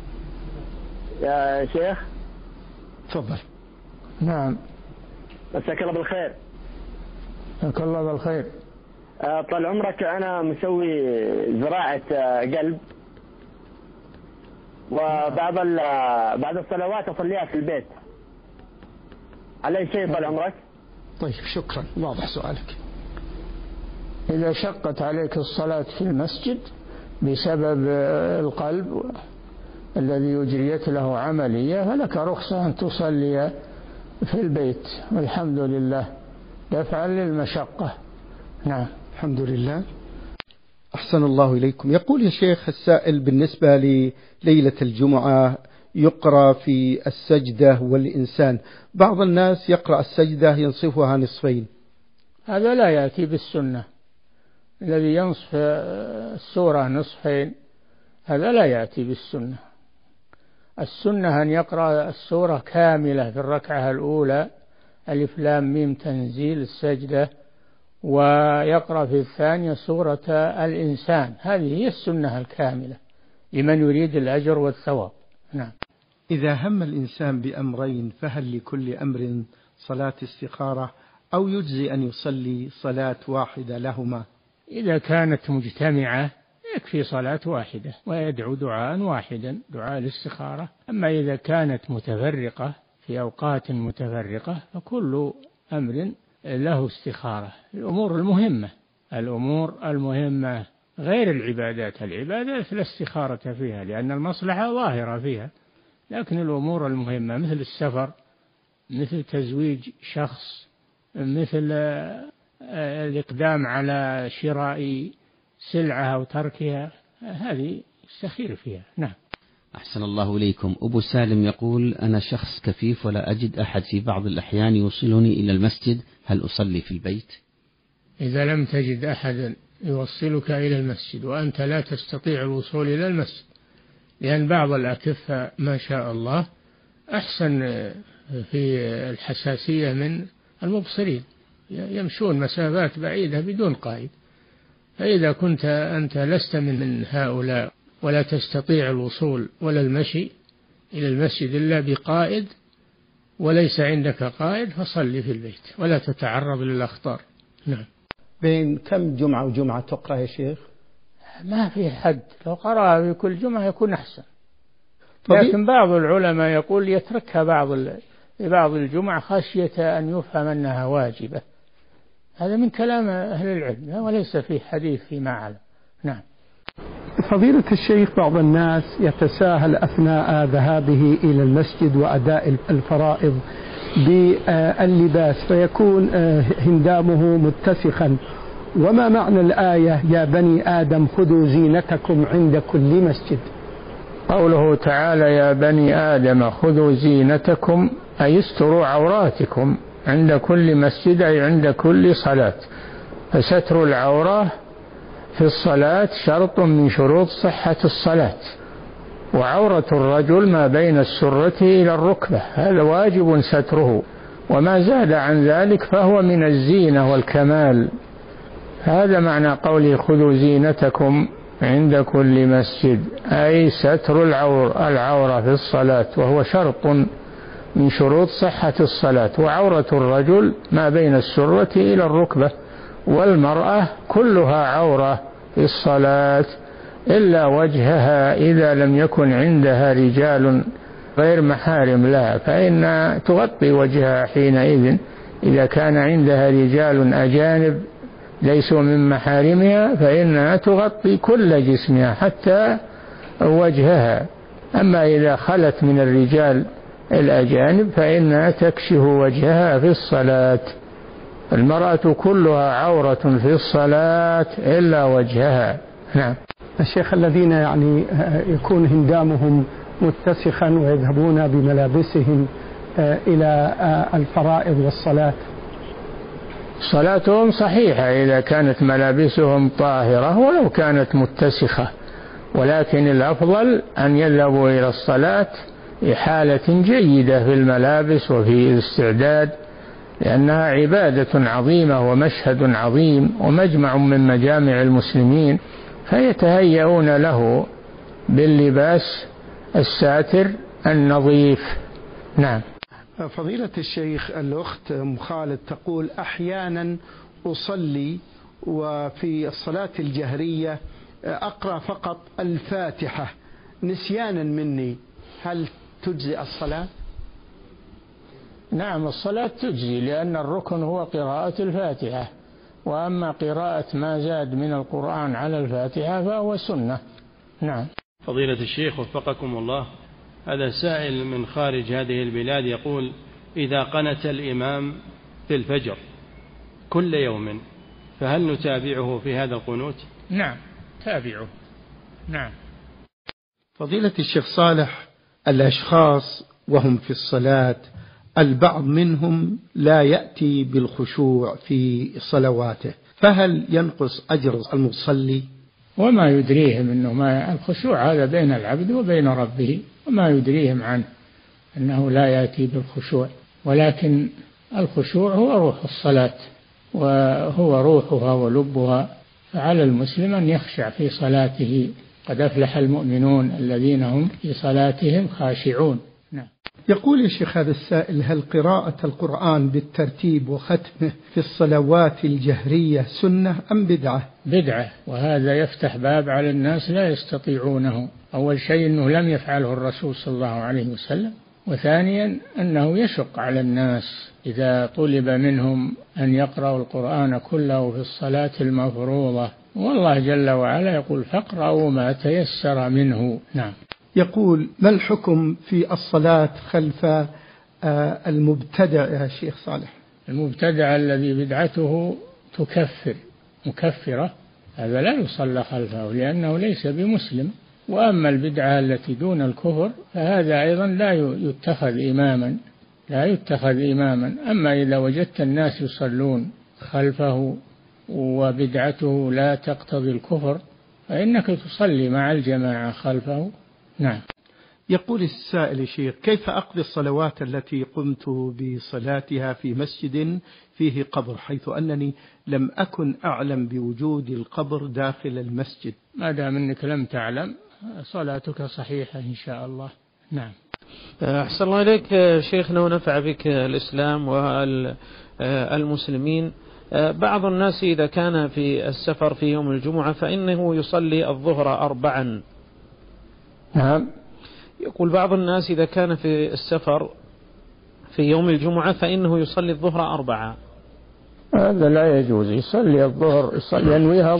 يا شيخ. تفضل. نعم. مساك الله بالخير. مساك الله بالخير. طال عمرك، أنا مسوي زراعة قلب، وبعض الصلوات أصليها في البيت، علي شيء طال عمرك؟ طيب شكرا، واضح سؤالك. إذا شقت عليك الصلاة في المسجد بسبب القلب الذي أجريت له عملية فلك رخصة أن تصلي في البيت، والحمد لله دفعا للمشقة. نعم الحمد لله. أحسن الله إليكم. يقول يا شيخ السائل بالنسبة لليلة الجمعة يقرأ في السجدة والإنسان، بعض الناس يقرأ السجدة ينصفها نصفين، هذا لا يأتي بالسنة. الذي ينصف السورة نصفين هذا لا يأتي بالسنة. السنة أن يقرأ السورة كاملة في الركعة الأولى، ألف لام ميم تنزيل السجدة، ويقرأ في الثانية سورة الإنسان. هذه هي السنة الكاملة لمن يريد الأجر والثواب. نعم. إذا هم الإنسان بأمرين فهل لكل أمر صلاة استخارة أو يجزي أن يصلي صلاة واحدة لهما؟ إذا كانت مجتمعة يكفي صلاة واحدة ويدعو دعاء واحدا، دعاء الاستخارة. أما إذا كانت متفرقة في أوقات متفرقة فكل أمر له استخارة. الأمور المهمة غير العبادات لا استخارة فيها لأن المصلحة ظاهرة فيها، لكن الأمور المهمة مثل السفر، مثل تزويج شخص، مثل الإقدام على شراء سلعة أو تركها، هذه يستخير فيها. نعم. أحسن الله إليكم. أبو سالم يقول أنا شخص كفيف ولا أجد أحد في بعض الأحيان يوصلني إلى المسجد، هل أصلي في البيت؟ إذا لم تجد أحدا يوصلك إلى المسجد وأنت لا تستطيع الوصول إلى المسجد، لأن بعض الأكفاء ما شاء الله أحسن في الحساسية من المبصرين، يمشون مسافات بعيدة بدون قائد. فإذا كنت أنت لست من هؤلاء ولا تستطيع الوصول ولا المشي إلى المسجد إلا بقائد وليس عندك قائد فصلي في البيت ولا تتعرض للأخطار. نعم. بين كم جمعة وجمعة تقرأ يا شيخ؟ ما في حد، لو قرأ في كل جمعة يكون أحسن، لكن بعض العلماء يقول يتركها بعض الجمعة خشية أن يفهم أنها واجبة. هذا من كلام أهل العلم وليس في حديث فيما أعلم. نعم. فضيلة الشيخ، بعض الناس يتساهل أثناء ذهابه إلى المسجد وأداء الفرائض باللباس فيكون هندامه متسخا، وما معنى الآية يا بني آدم خذوا زينتكم عند كل مسجد؟ قوله تعالى يا بني آدم خذوا زينتكم أي استروا عوراتكم عند كل مسجد أي عند كل صلاة. فستر العورة في الصلاة شرط من شروط صحة الصلاة، وعورة الرجل ما بين السرة إلى الركبة هذا واجب ستره، وما زاد عن ذلك فهو من الزينة والكمال. هذا معنى قوله خذوا زينتكم عند كل مسجد، أي ستر العورة في الصلاة، وهو شرط من شروط صحة الصلاة. وعورة الرجل ما بين السرة إلى الركبة، والمرأة كلها عورة في الصلاة إلا وجهها إذا لم يكن عندها رجال غير محارم لها فإنها تغطي وجهها حينئذ. إذا كان عندها رجال أجانب ليسوا من محارمها فإنها تغطي كل جسمها حتى وجهها. أما إذا خلت من الرجال الأجانب فإنها تكشف وجهها في الصلاة. المرأة كلها عورة في الصلاة إلا وجهها. نعم. الشيخ، الذين يعني يكون هندامهم متسخا ويذهبون بملابسهم إلى الفرائض والصلاة، صلاتهم صحيحة إذا كانت ملابسهم طاهرة ولو كانت متسخة، ولكن الأفضل أن يذهبوا إلى الصلاة بحالة جيدة في الملابس وفي الاستعداد، لأنها عبادة عظيمة ومشهد عظيم ومجمع من مجامع المسلمين، فيتهيئون له باللباس الساتر النظيف. نعم. فضيلة الشيخ، الأخت أم خالد تقول أحيانا أصلي وفي الصلاة الجهرية أقرأ فقط الفاتحة نسيانا مني هل تجزي الصلاة؟ نعم الصلاة تجزي، لأن الركن هو قراءة الفاتحة، وأما قراءة ما زاد من القرآن على الفاتحة فهو سنة. نعم. فضيلة الشيخ وفقكم الله، هذا سائل من خارج هذه البلاد يقول: إذا قنت الإمام في الفجر كل يوم فهل نتابعه في هذا القنوت؟ نعم تابعه. نعم. فضيلة الشيخ صالح، الأشخاص وهم في الصلاة البعض منهم لا يأتي بالخشوع في صلواته، فهل ينقص أجر المصلي؟ وما يدريهم أنه ما الخشوع هذا بين العبد وبين ربه، وما يدريهم عنه أنه لا يأتي بالخشوع، ولكن الخشوع هو روح الصلاة وهو روحها ولبها، فعلى المسلم أن يخشع في صلاته. قد أفلح المؤمنون الذين هم في صلاتهم خاشعون. نعم. يقول يا شيخ هذا السائل: هل قراءة القرآن بالترتيب وختمه في الصلوات الجهرية سنة أم بدعة؟ بدعة، وهذا يفتح باب على الناس لا يستطيعونه. أول شيء أنه لم يفعله الرسول صلى الله عليه وسلم، وثانيا أنه يشق على الناس إذا طلب منهم أن يقرأوا القرآن كله في الصلاة المفروضة، والله جل وعلا يقول: فاقرأوا ما تيسر منه. نعم. يقول: ما الحكم في الصلاة خلف المبتدع يا شيخ صالح؟ المبتدع الذي بدعته مكفرة، هذا لا يصلى خلفه لأنه ليس بمسلم. وأما البدعة التي دون الكفر فهذا أيضا لا يتخذ إماما. أما إذا وجدت الناس يصلون خلفه وبدعته لا تقتضي الكفر فإنك تصلي مع الجماعة خلفه. نعم. يقول السائل: شيخ، كيف أقضي الصلوات التي قمت بصلاتها في مسجد فيه قبر، حيث أنني لم أكن أعلم بوجود القبر داخل المسجد؟ ما دام أنك لم تعلم صلاتك صحيحة إن شاء الله. نعم. أحسن الله إليك شيخنا ونفع بك الإسلام والمسلمين. بعض الناس إذا كان في السفر في يوم الجمعة فإنه يصلي الظهر 4. نعم. يقول بعض الناس إذا كان في السفر في يوم الجمعة فإنه يصلي الظهر 4. هذا لا يجوز. يصلي الظهر ينويها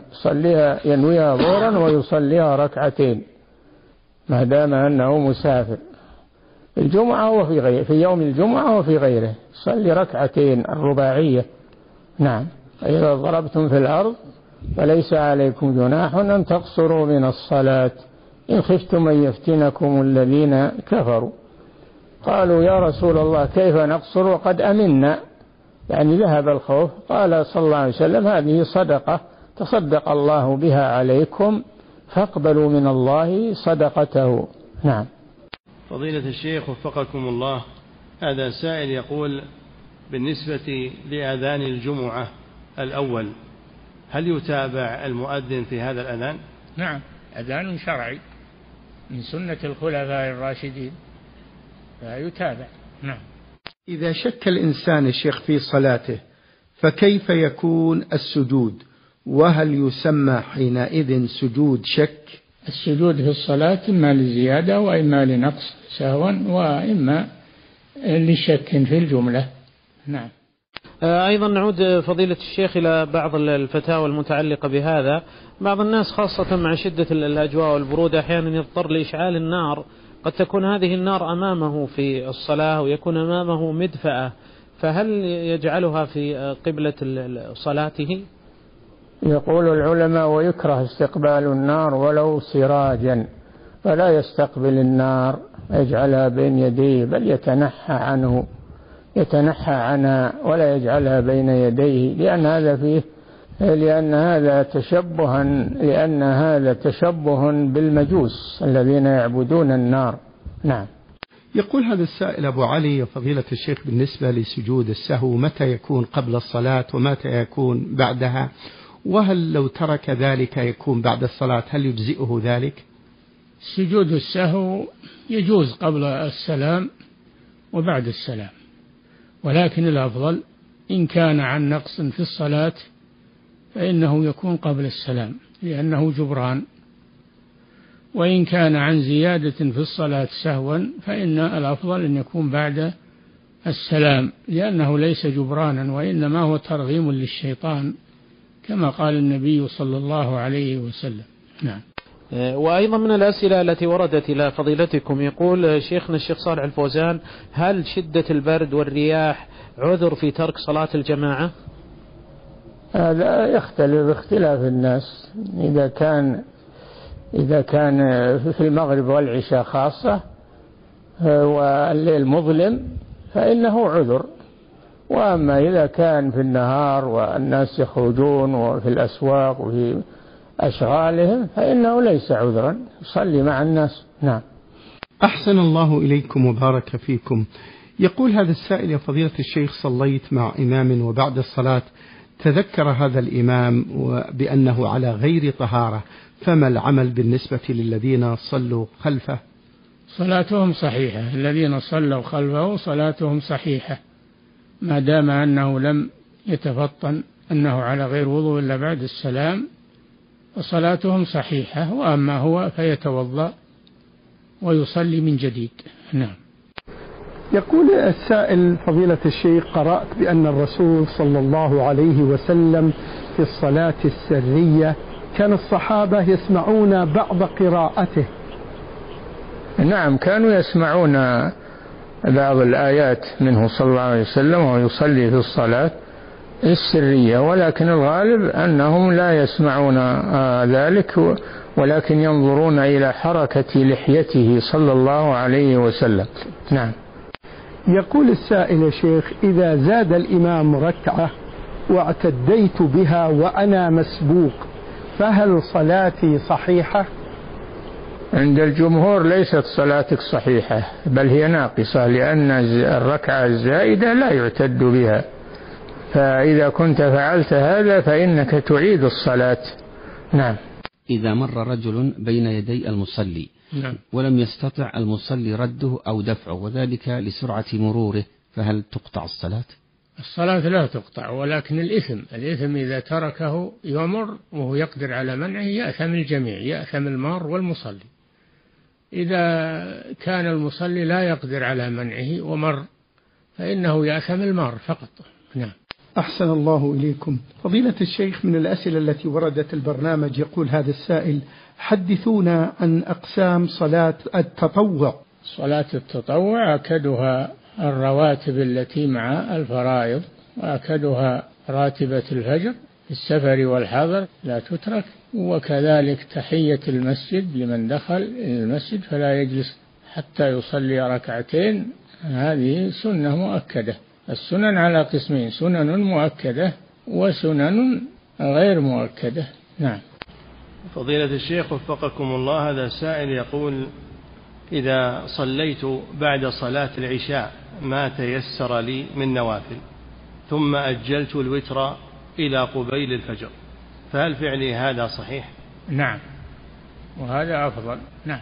ظهرا ويصليها ركعتين ما دام أنه مسافر في الجمعة وفي غيره، في يوم الجمعة وفي غيره يصلي ركعتين الرباعية. نعم. إذا ضربتم في الأرض فليس عليكم جناح أن تقصروا من الصلاة إن خفتم أن يفتنكم الذين كفروا. قالوا: يا رسول الله كيف نقصر وقد أمنا، يعني ذهب الخوف. قال صلى الله عليه وسلم: هذه صدقة تصدق الله بها عليكم فاقبلوا من الله صدقته. نعم. فضيلة الشيخ وفقكم الله، هذا سائل يقول: بالنسبة لأذان الجمعة الأول هل يتابع المؤذن في هذا الأذان؟ نعم، أذان شرعي من سنة الخلفاء الراشدين فيتابع. نعم. إذا شك الإنسان الشيخ في صلاته فكيف يكون السجود، وهل يسمى حينئذ سجود شك؟ السجود في الصلاة إما لزيادة وإما لنقص سهوا وإما لشك في الجملة. نعم. أيضا نعود فضيلة الشيخ إلى بعض الفتاوى المتعلقة بهذا. بعض الناس خاصة مع شدة الأجواء والبرودة أحيانا يضطر لإشعال النار، قد تكون هذه النار أمامه في الصلاة ويكون أمامه مدفأة، فهل يجعلها في قبلة صلاته؟ يقول العلماء: ويكره استقبال النار ولو سراجا، فلا يستقبل النار يجعلها بين يديه، بل يتنحى عنها ولا يجعلها بين يديه، لأن هذا تشبه بالمجوس الذين يعبدون النار. نعم. يقول هذا السائل: أبو علي فضيلة الشيخ، بالنسبة لسجود السهو متى يكون قبل الصلاة ومتى يكون بعدها؟ وهل لو ترك ذلك يكون بعد الصلاة هل يجزئه ذلك؟ سجود السهو يجوز قبل السلام وبعد السلام، ولكن الأفضل إن كان عن نقص في الصلاة فإنه يكون قبل السلام لأنه جبران، وإن كان عن زيادة في الصلاة سهوا فإن الأفضل أن يكون بعد السلام، لأنه ليس جبرانا وإنما هو ترغيم للشيطان كما قال النبي صلى الله عليه وسلم. نعم. وأيضا من الأسئلة التي وردت إلى فضيلتكم يقول شيخنا الشيخ صالح الفوزان: هل شدة البرد والرياح عذر في ترك صلاة الجماعة؟ هذا يختلف اختلاف الناس. إذا كان في المغرب والعشاء خاصة والليل مظلم فإنه عذر، وأما إذا كان في النهار والناس يخرجون وفي الأسواق وفي أشغالهم فإنه ليس عذرا، يصلي مع الناس. نعم. أحسن الله إليكم وبارك فيكم. يقول هذا السائل: يا فضيلة الشيخ، صليت مع إمام وبعد الصلاة تذكر هذا الإمام بأنه على غير طهارة، فما العمل بالنسبة للذين صلوا خلفه؟ صلاتهم صحيحة، الذين صلوا خلفه صلاتهم صحيحة ما دام أنه لم يتفطن أنه على غير وضوء إلا بعد السلام، وصلاتهم صحيحة. وأما هو فيتوضأ ويصلي من جديد. نعم. يقول السائل: فضيلة الشيخ، قرأت بأن الرسول صلى الله عليه وسلم في الصلاة السرية كان الصحابة يسمعون بعض قراءته. نعم، كانوا يسمعون بعض الآيات منه صلى الله عليه وسلم وهو يصلي في الصلاة السرية، ولكن الغالب أنهم لا يسمعون ذلك، ولكن ينظرون إلى حركة لحيته صلى الله عليه وسلم. نعم. يقول السائل: يا شيخ، إذا زاد الإمام ركعة واعتديت بها وأنا مسبوق فهل صلاتي صحيحة؟ عند الجمهور ليست صلاتك صحيحة، بل هي ناقصة، لأن الركعة الزائدة لا يعتد بها، فإذا كنت فعلت هذا فإنك تعيد الصلاة. نعم. إذا مر رجل بين يدي المصلي ولم يستطع المصلي رده أو دفعه، وذلك لسرعة مروره، فهل تقطع الصلاة؟ الصلاة لا تقطع، ولكن الإثم إذا تركه يمر وهو يقدر على منعه يأثم الجميع، يأثم المار والمصلي. إذا كان المصلي لا يقدر على منعه ومر فإنه يأثم المار فقط. نعم. أحسن الله إليكم. فضيلة الشيخ، من الأسئلة التي وردت البرنامج يقول هذا السائل: حدثونا عن أقسام صلاة التطوع. صلاة التطوع أكدها الرواتب التي مع الفرائض، وأكدها راتبة الفجر في السفر والحضر لا تترك، وكذلك تحية المسجد لمن دخل المسجد فلا يجلس حتى يصلي ركعتين، هذه سنة مؤكدة. السنن على قسمين: سنن مؤكدة وسنن غير مؤكدة. نعم. فضيلة الشيخ وفقكم الله، هذا سائل يقول: إذا صليت بعد صلاة العشاء ما تيسر لي من نوافل ثم أجلت الوتر إلى قبيل الفجر، فهل فعلي هذا صحيح؟ نعم، وهذا أفضل. نعم.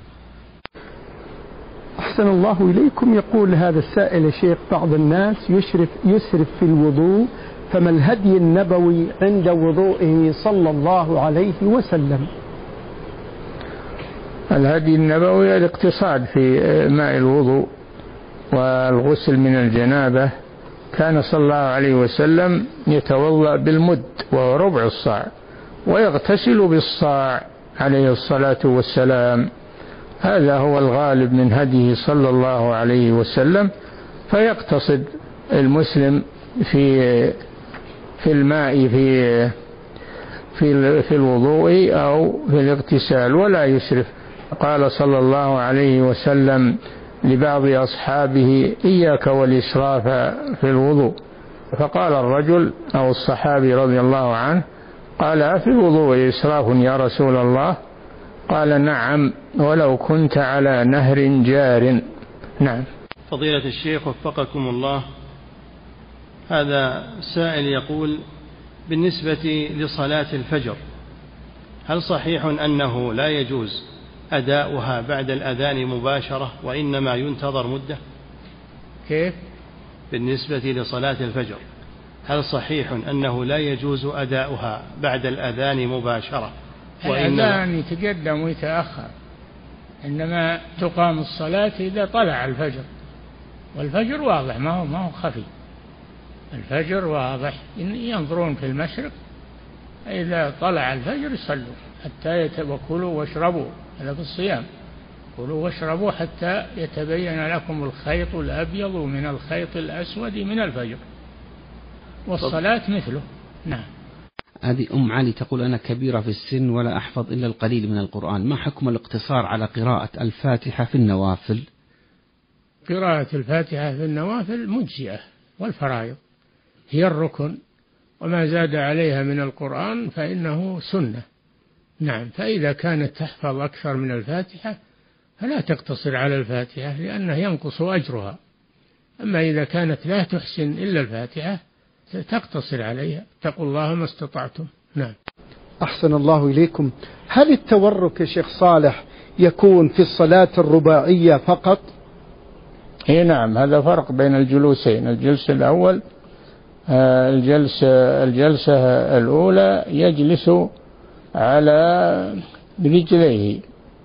أحسن الله إليكم. يقول هذا السائل: يا شيخ، بعض الناس يسرف في الوضوء، فما الهدي النبوي عند وضوئه صلى الله عليه وسلم؟ الهدي النبوي الاقتصاد في ماء الوضوء والغسل من الجنابة. كان صلى الله عليه وسلم يتوضأ بالمد وهو ربع الصاع، ويغتسل بالصاع عليه الصلاة والسلام. هذا هو الغالب من هديه صلى الله عليه وسلم، فيقتصد المسلم في الماء في الوضوء أو في الاغتسال ولا يسرف. قال صلى الله عليه وسلم لبعض أصحابه: إياك والإسراف في الوضوء. فقال الرجل أو الصحابي رضي الله عنه: قال: أفي الوضوء إسراف يا رسول الله؟ قال: نعم، ولو كنت على نهر جار. نعم. فضيلة الشيخ وفقكم الله، هذا سائل يقول: بالنسبة لصلاة الفجر هل صحيح أنه لا يجوز أداؤها بعد الأذان مباشرة وإنما ينتظر مدة؟ كيف؟ بالنسبة لصلاة الفجر هل صحيح أنه لا يجوز أداؤها بعد الأذان مباشرة الأذان يتقدم ويتأخر، إنما تقام الصلاة إذا طلع الفجر، والفجر واضح ما هو خفي، الفجر واضح، ينظرون في المشرق إذا طلع الفجر يصلوا حتى وكلوا واشربوا، هذا في الصيام، كلوا واشربوا حتى يتبين لكم الخيط الأبيض من الخيط الأسود من الفجر، والصلاة مثله. نعم. هذه أم علي تقول: أنا كبيرة في السن ولا أحفظ إلا القليل من القرآن، ما حكم الاقتصار على قراءة الفاتحة في النوافل؟ قراءة الفاتحة في النوافل مجزئة، والفرائض هي الركن، وما زاد عليها من القرآن فإنه سنة. نعم. فإذا كانت تحفظ أكثر من الفاتحة فلا تقتصر على الفاتحة، لأنه ينقص أجرها. أما إذا كانت لا تحسن إلا الفاتحة تقتصر عليها، اتقوا الله ما استطعتم. نعم. أحسن الله إليكم. هل التورك يا شيخ صالح يكون في الصلاة الرباعية فقط؟ إيه نعم، هذا فرق بين الجلوسين. الجلسة الأول الجلسة الأولى يجلس على رجليه،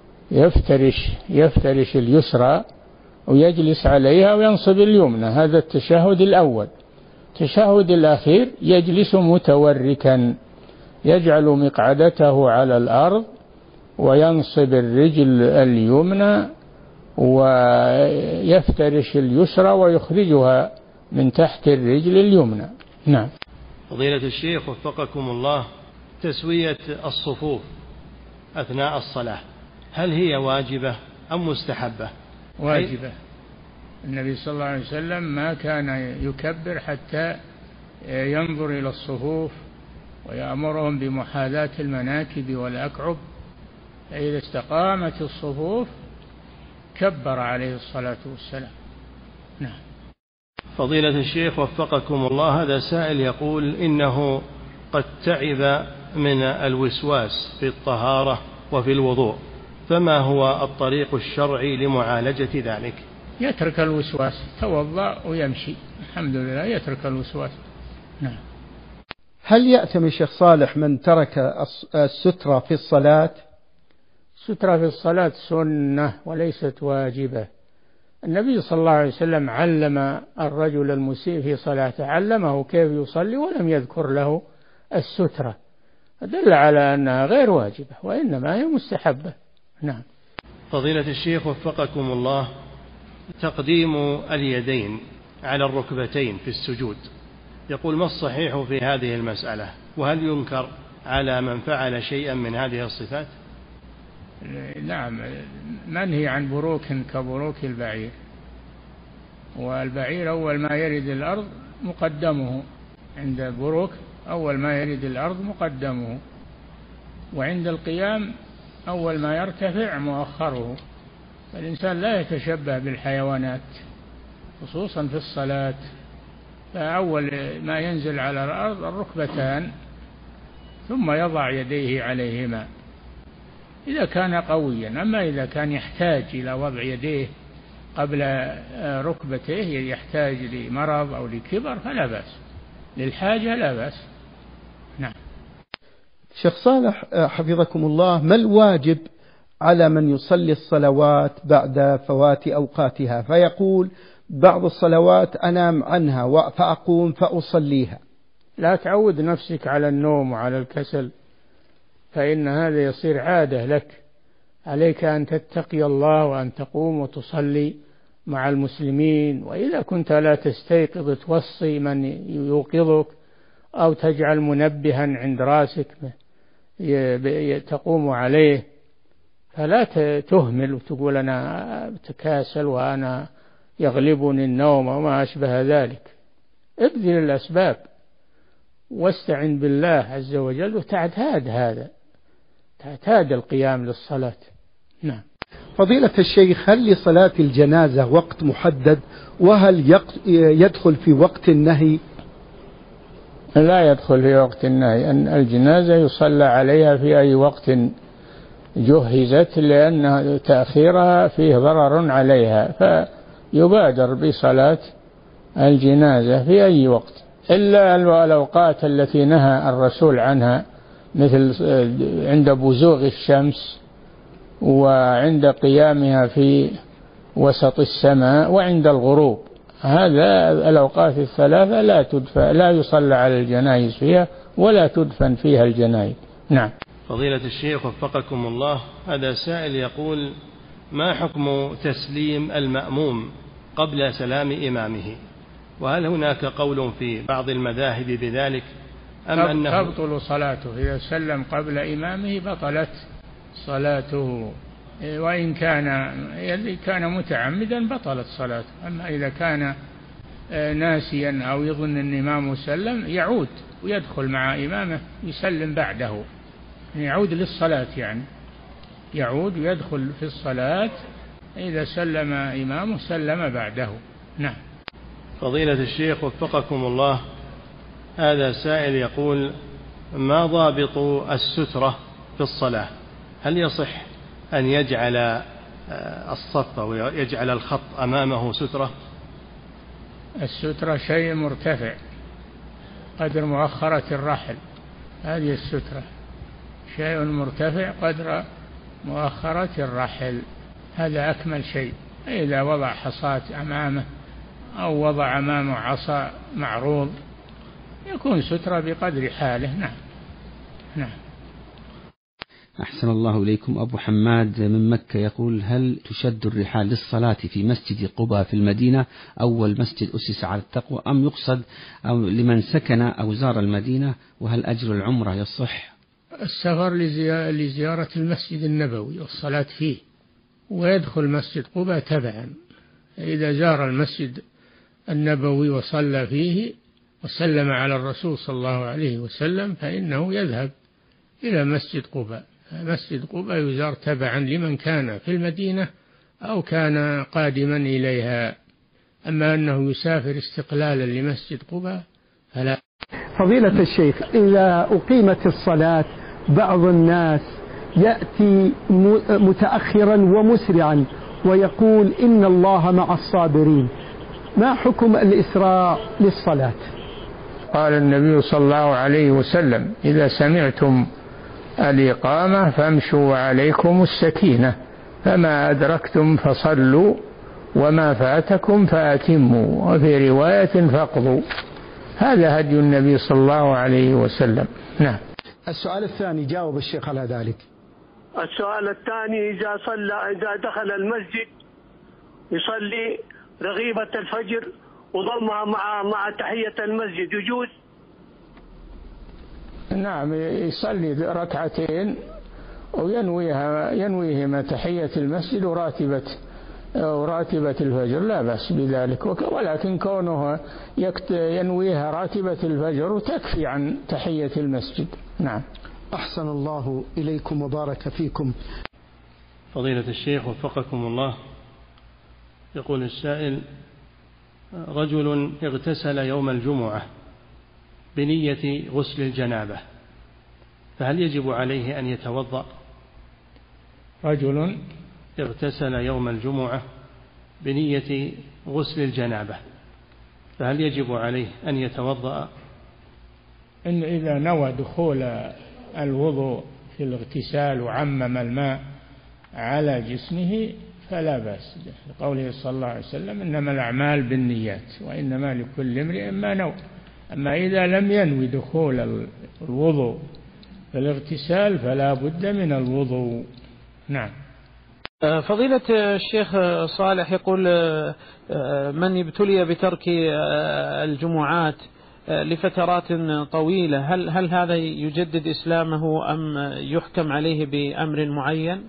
يفترش اليسرى ويجلس عليها وينصب اليمنى، هذا التشهد الأول. التشهد الأخير يجلس متوركا، يجعل مقعدته على الأرض وينصب الرجل اليمنى ويفترش اليسرى ويخرجها من تحت الرجل اليمنى. نعم. فضيلة الشيخ وفقكم الله، تسوية الصفوف أثناء الصلاة هل هي واجبة أم مستحبة؟ واجبة. النبي صلى الله عليه وسلم ما كان يكبر حتى ينظر إلى الصفوف ويأمرهم بمحاذاة المناكب والأكعب، فإذا استقامت الصفوف كبر عليه الصلاة والسلام. نعم. فضيلة الشيخ وفقكم الله، هذا سائل يقول إنه قد تعب من الوسواس في الطهارة وفي الوضوء، فما هو الطريق الشرعي لمعالجة ذلك؟ يترك الوسواس، توضأ ويمشي، الحمد لله يترك الوسواس. نعم. هل يأثم الشيخ صالح من ترك السترة في الصلاة؟ السترة في الصلاة سنة وليست واجبة. النبي صلى الله عليه وسلم علم الرجل المسيء في صلاته، علمه كيف يصلي ولم يذكر له السترة، دل على أنها غير واجبة وإنما هي مستحبة. نعم. فضيلة الشيخ وفقكم الله، تقديم اليدين على الركبتين في السجود، يقول ما الصحيح في هذه المسألة، وهل ينكر على من فعل شيئا من هذه الصفات؟ نعم، منهي عن بروك كبروك البعير، والبعير أول ما يرد الأرض مقدمه، عند بروك أول ما يرد الأرض مقدمه، وعند القيام أول ما يرتفع مؤخره. فالإنسان لا يتشبه بالحيوانات خصوصا في الصلاة، فأول ما ينزل على الأرض الركبتان ثم يضع يديه عليهما إذا كان قويا. أما إذا كان يحتاج إلى وضع يديه قبل ركبتيه، يحتاج لمرض أو لكبر فلا بأس، للحاجة لا بأس. نعم. شيخ صالح حفظكم الله، ما الواجب على من يصلي الصلوات بعد فوات أوقاتها، فيقول بعض الصلوات أنام عنها فأقوم فأصليها؟ لا تعود نفسك على النوم وعلى الكسل، فإن هذا يصير عادة لك. عليك أن تتقي الله وأن تقوم وتصلي مع المسلمين، وإذا كنت لا تستيقظ توصي من يوقظك أو تجعل منبها عند راسك تقوم عليه، فلا تهمل وتقول أنا تكاسل وأنا يغلبني النوم وما أشبه ذلك. ابذل الأسباب واستعن بالله عز وجل وتعتاد هذا، تعتاد القيام للصلاة. نعم. فضيلة الشيخ، هل لصلاة الجنازة وقت محدد، وهل يدخل في وقت النهي؟ لا يدخل في وقت النهي، أن الجنازة يصلى عليها في أي وقت جهزت، لأن تأخيرها فيه ضرر عليها، فيبادر بصلاة الجنازة في أي وقت، إلا الأوقات التي نهى الرسول عنها مثل عند بزوغ الشمس، وعند قيامها في وسط السماء، وعند الغروب. هذا الأوقات الثلاثة لا يصلى على الجنائز فيها ولا تدفن فيها الجنائز. نعم. فضيلة الشيخ وفقكم الله، هذا سائل يقول: ما حكم تسليم المأموم قبل سلام إمامه؟ وهل هناك قول في بعض المذاهب بذلك أم أنه تبطل صلاته؟ إذا سلم قبل إمامه بطلت صلاته، وإن كان متعمدا بطلت صلاته. أما إذا كان ناسيا أو يظن أن إمامه سلم يعود ويدخل مع إمامه يسلم بعده، يعود للصلاة، يعني يعود ويدخل في الصلاة، إذا سلم إمامه سلم بعده. نعم. فضيلة الشيخ وفقكم الله، هذا سائل يقول: ما ضابط السترة في الصلاة؟ هل يصح أن يجعل الصف ويجعل الخط أمامه سترة؟ السترة شيء مرتفع قدر مؤخرة الرحل، هذه السترة شيء مرتفع قدر مؤخرة الرحل، هذا أكمل شيء. إذا وضع حصاة أمامه أو وضع أمامه عصا معروض يكون سترة بقدر حاله. نعم. نعم. أحسن الله إليكم. أبو حماد من مكة يقول: هل تشد الرحال للصلاة في مسجد قباء في المدينة أول مسجد أسس على التقوى، أم يقصد أو لمن سكن أو زار المدينة؟ وهل أجر العمرة يصح؟ السفر لزيارة المسجد النبوي والصلاة فيه، ويدخل مسجد قباء تبعا. إذا زار المسجد النبوي وصلى فيه وسلم على الرسول صلى الله عليه وسلم فإنه يذهب إلى مسجد قباء. مسجد قباء يزار تبعا لمن كان في المدينة أو كان قادما إليها، أما أنه يسافر استقلالا لمسجد قباء فلا. فضيلة الشيخ، إذا أقيمت الصلاة بعض الناس يأتي متأخرا ومسرعا ويقول: إن الله مع الصابرين، ما حكم الإسراع للصلاة؟ قال النبي صلى الله عليه وسلم: إذا سمعتم الإقامة فامشوا عليكم السكينة، فما أدركتم فصلوا وما فاتكم فأتموا، وفي رواية فاقضوا. هذا هدي النبي صلى الله عليه وسلم. نعم. السؤال الثاني جاوب الشيخ على ذلك. السؤال الثاني: إذا دخل المسجد يصلي رغيبة الفجر وضمها مع تحية المسجد يجوز؟ نعم، يصلي ركعتين وينويهما تحية المسجد وراتبة الفجر، لا بأس بذلك، ولكن كونه ينويها راتبة الفجر تكفي عن تحية المسجد. نعم. أحسن الله إليكم وبارك فيكم. فضيلة الشيخ وفقكم الله، يقول السائل: رجل اغتسل يوم الجمعة بنية غسل الجنابة، فهل يجب عليه أن يتوضأ؟ رجل اغتسل يوم الجمعة بنية غسل الجنابة، فهل يجب عليه أن يتوضأ؟ إن إذا نوى دخول الوضوء في الاغتسال وعمم الماء على جسمه فلا بأس، قوله صلى الله عليه وسلم: إنما الأعمال بالنيات وإنما لكل امرئ ما نوى. أما إذا لم ينوي دخول الوضوء في الاغتسال فلا بد من الوضوء. نعم. فضيلة الشيخ صالح يقول: من ابتلي بترك الجمعات لفترات طويلة هل هذا يجدد إسلامه أم يحكم عليه بأمر معين؟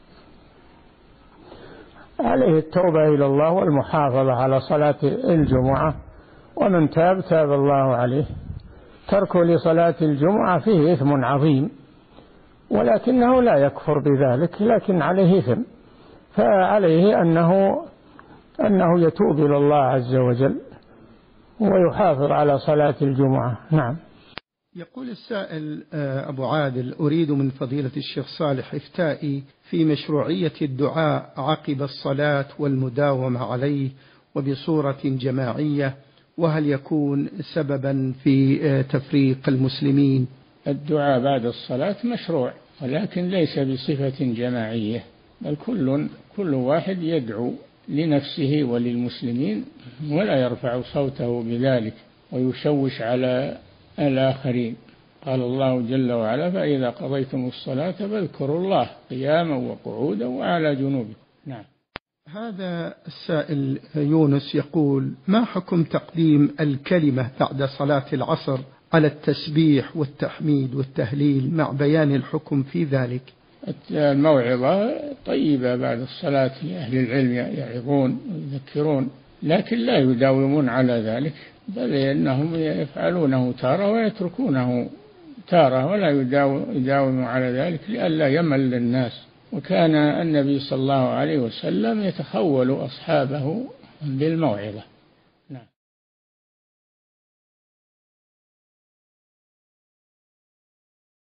عليه التوبة إلى الله والمحافظة على صلاة الجمعة، ومن تاب تاب الله عليه. تركه لصلاة الجمعة فيه إثم عظيم، ولكنه لا يكفر بذلك، لكن عليه إثم، فعليه أنه يتوب إلى الله عز وجل ويحافظ على صلاة الجمعة. نعم. يقول السائل: أبو عادل، أريد من فضيلة الشيخ صالح إفتائي في مشروعية الدعاء عقب الصلاة والمداومة عليه وبصورة جماعية، وهل يكون سببا في تفريق المسلمين؟ الدعاء بعد الصلاة مشروع، ولكن ليس بصفة جماعية، بل كل واحد يدعو لنفسه وللمسلمين ولا يرفع صوته بذلك ويشوش على الآخرين. قال الله جل وعلا: فإذا قضيتم الصلاة فاذكروا الله قياما وقعودا وعلى جنوبكم. نعم. هذا السائل يونس يقول: ما حكم تقديم الكلمة بعد صلاة العصر على التسبيح والتحميد والتهليل مع بيان الحكم في ذلك؟ الموعظة طيبة بعد الصلاة لأهل العلم، يعظون ويذكرون، لكن لا يداومون على ذلك، بل إنهم يفعلونه تارة ويتركونه تارة، ولا يداوموا على ذلك لئلا يمل الناس. وكان النبي صلى الله عليه وسلم يتخول أصحابه بالموعظة.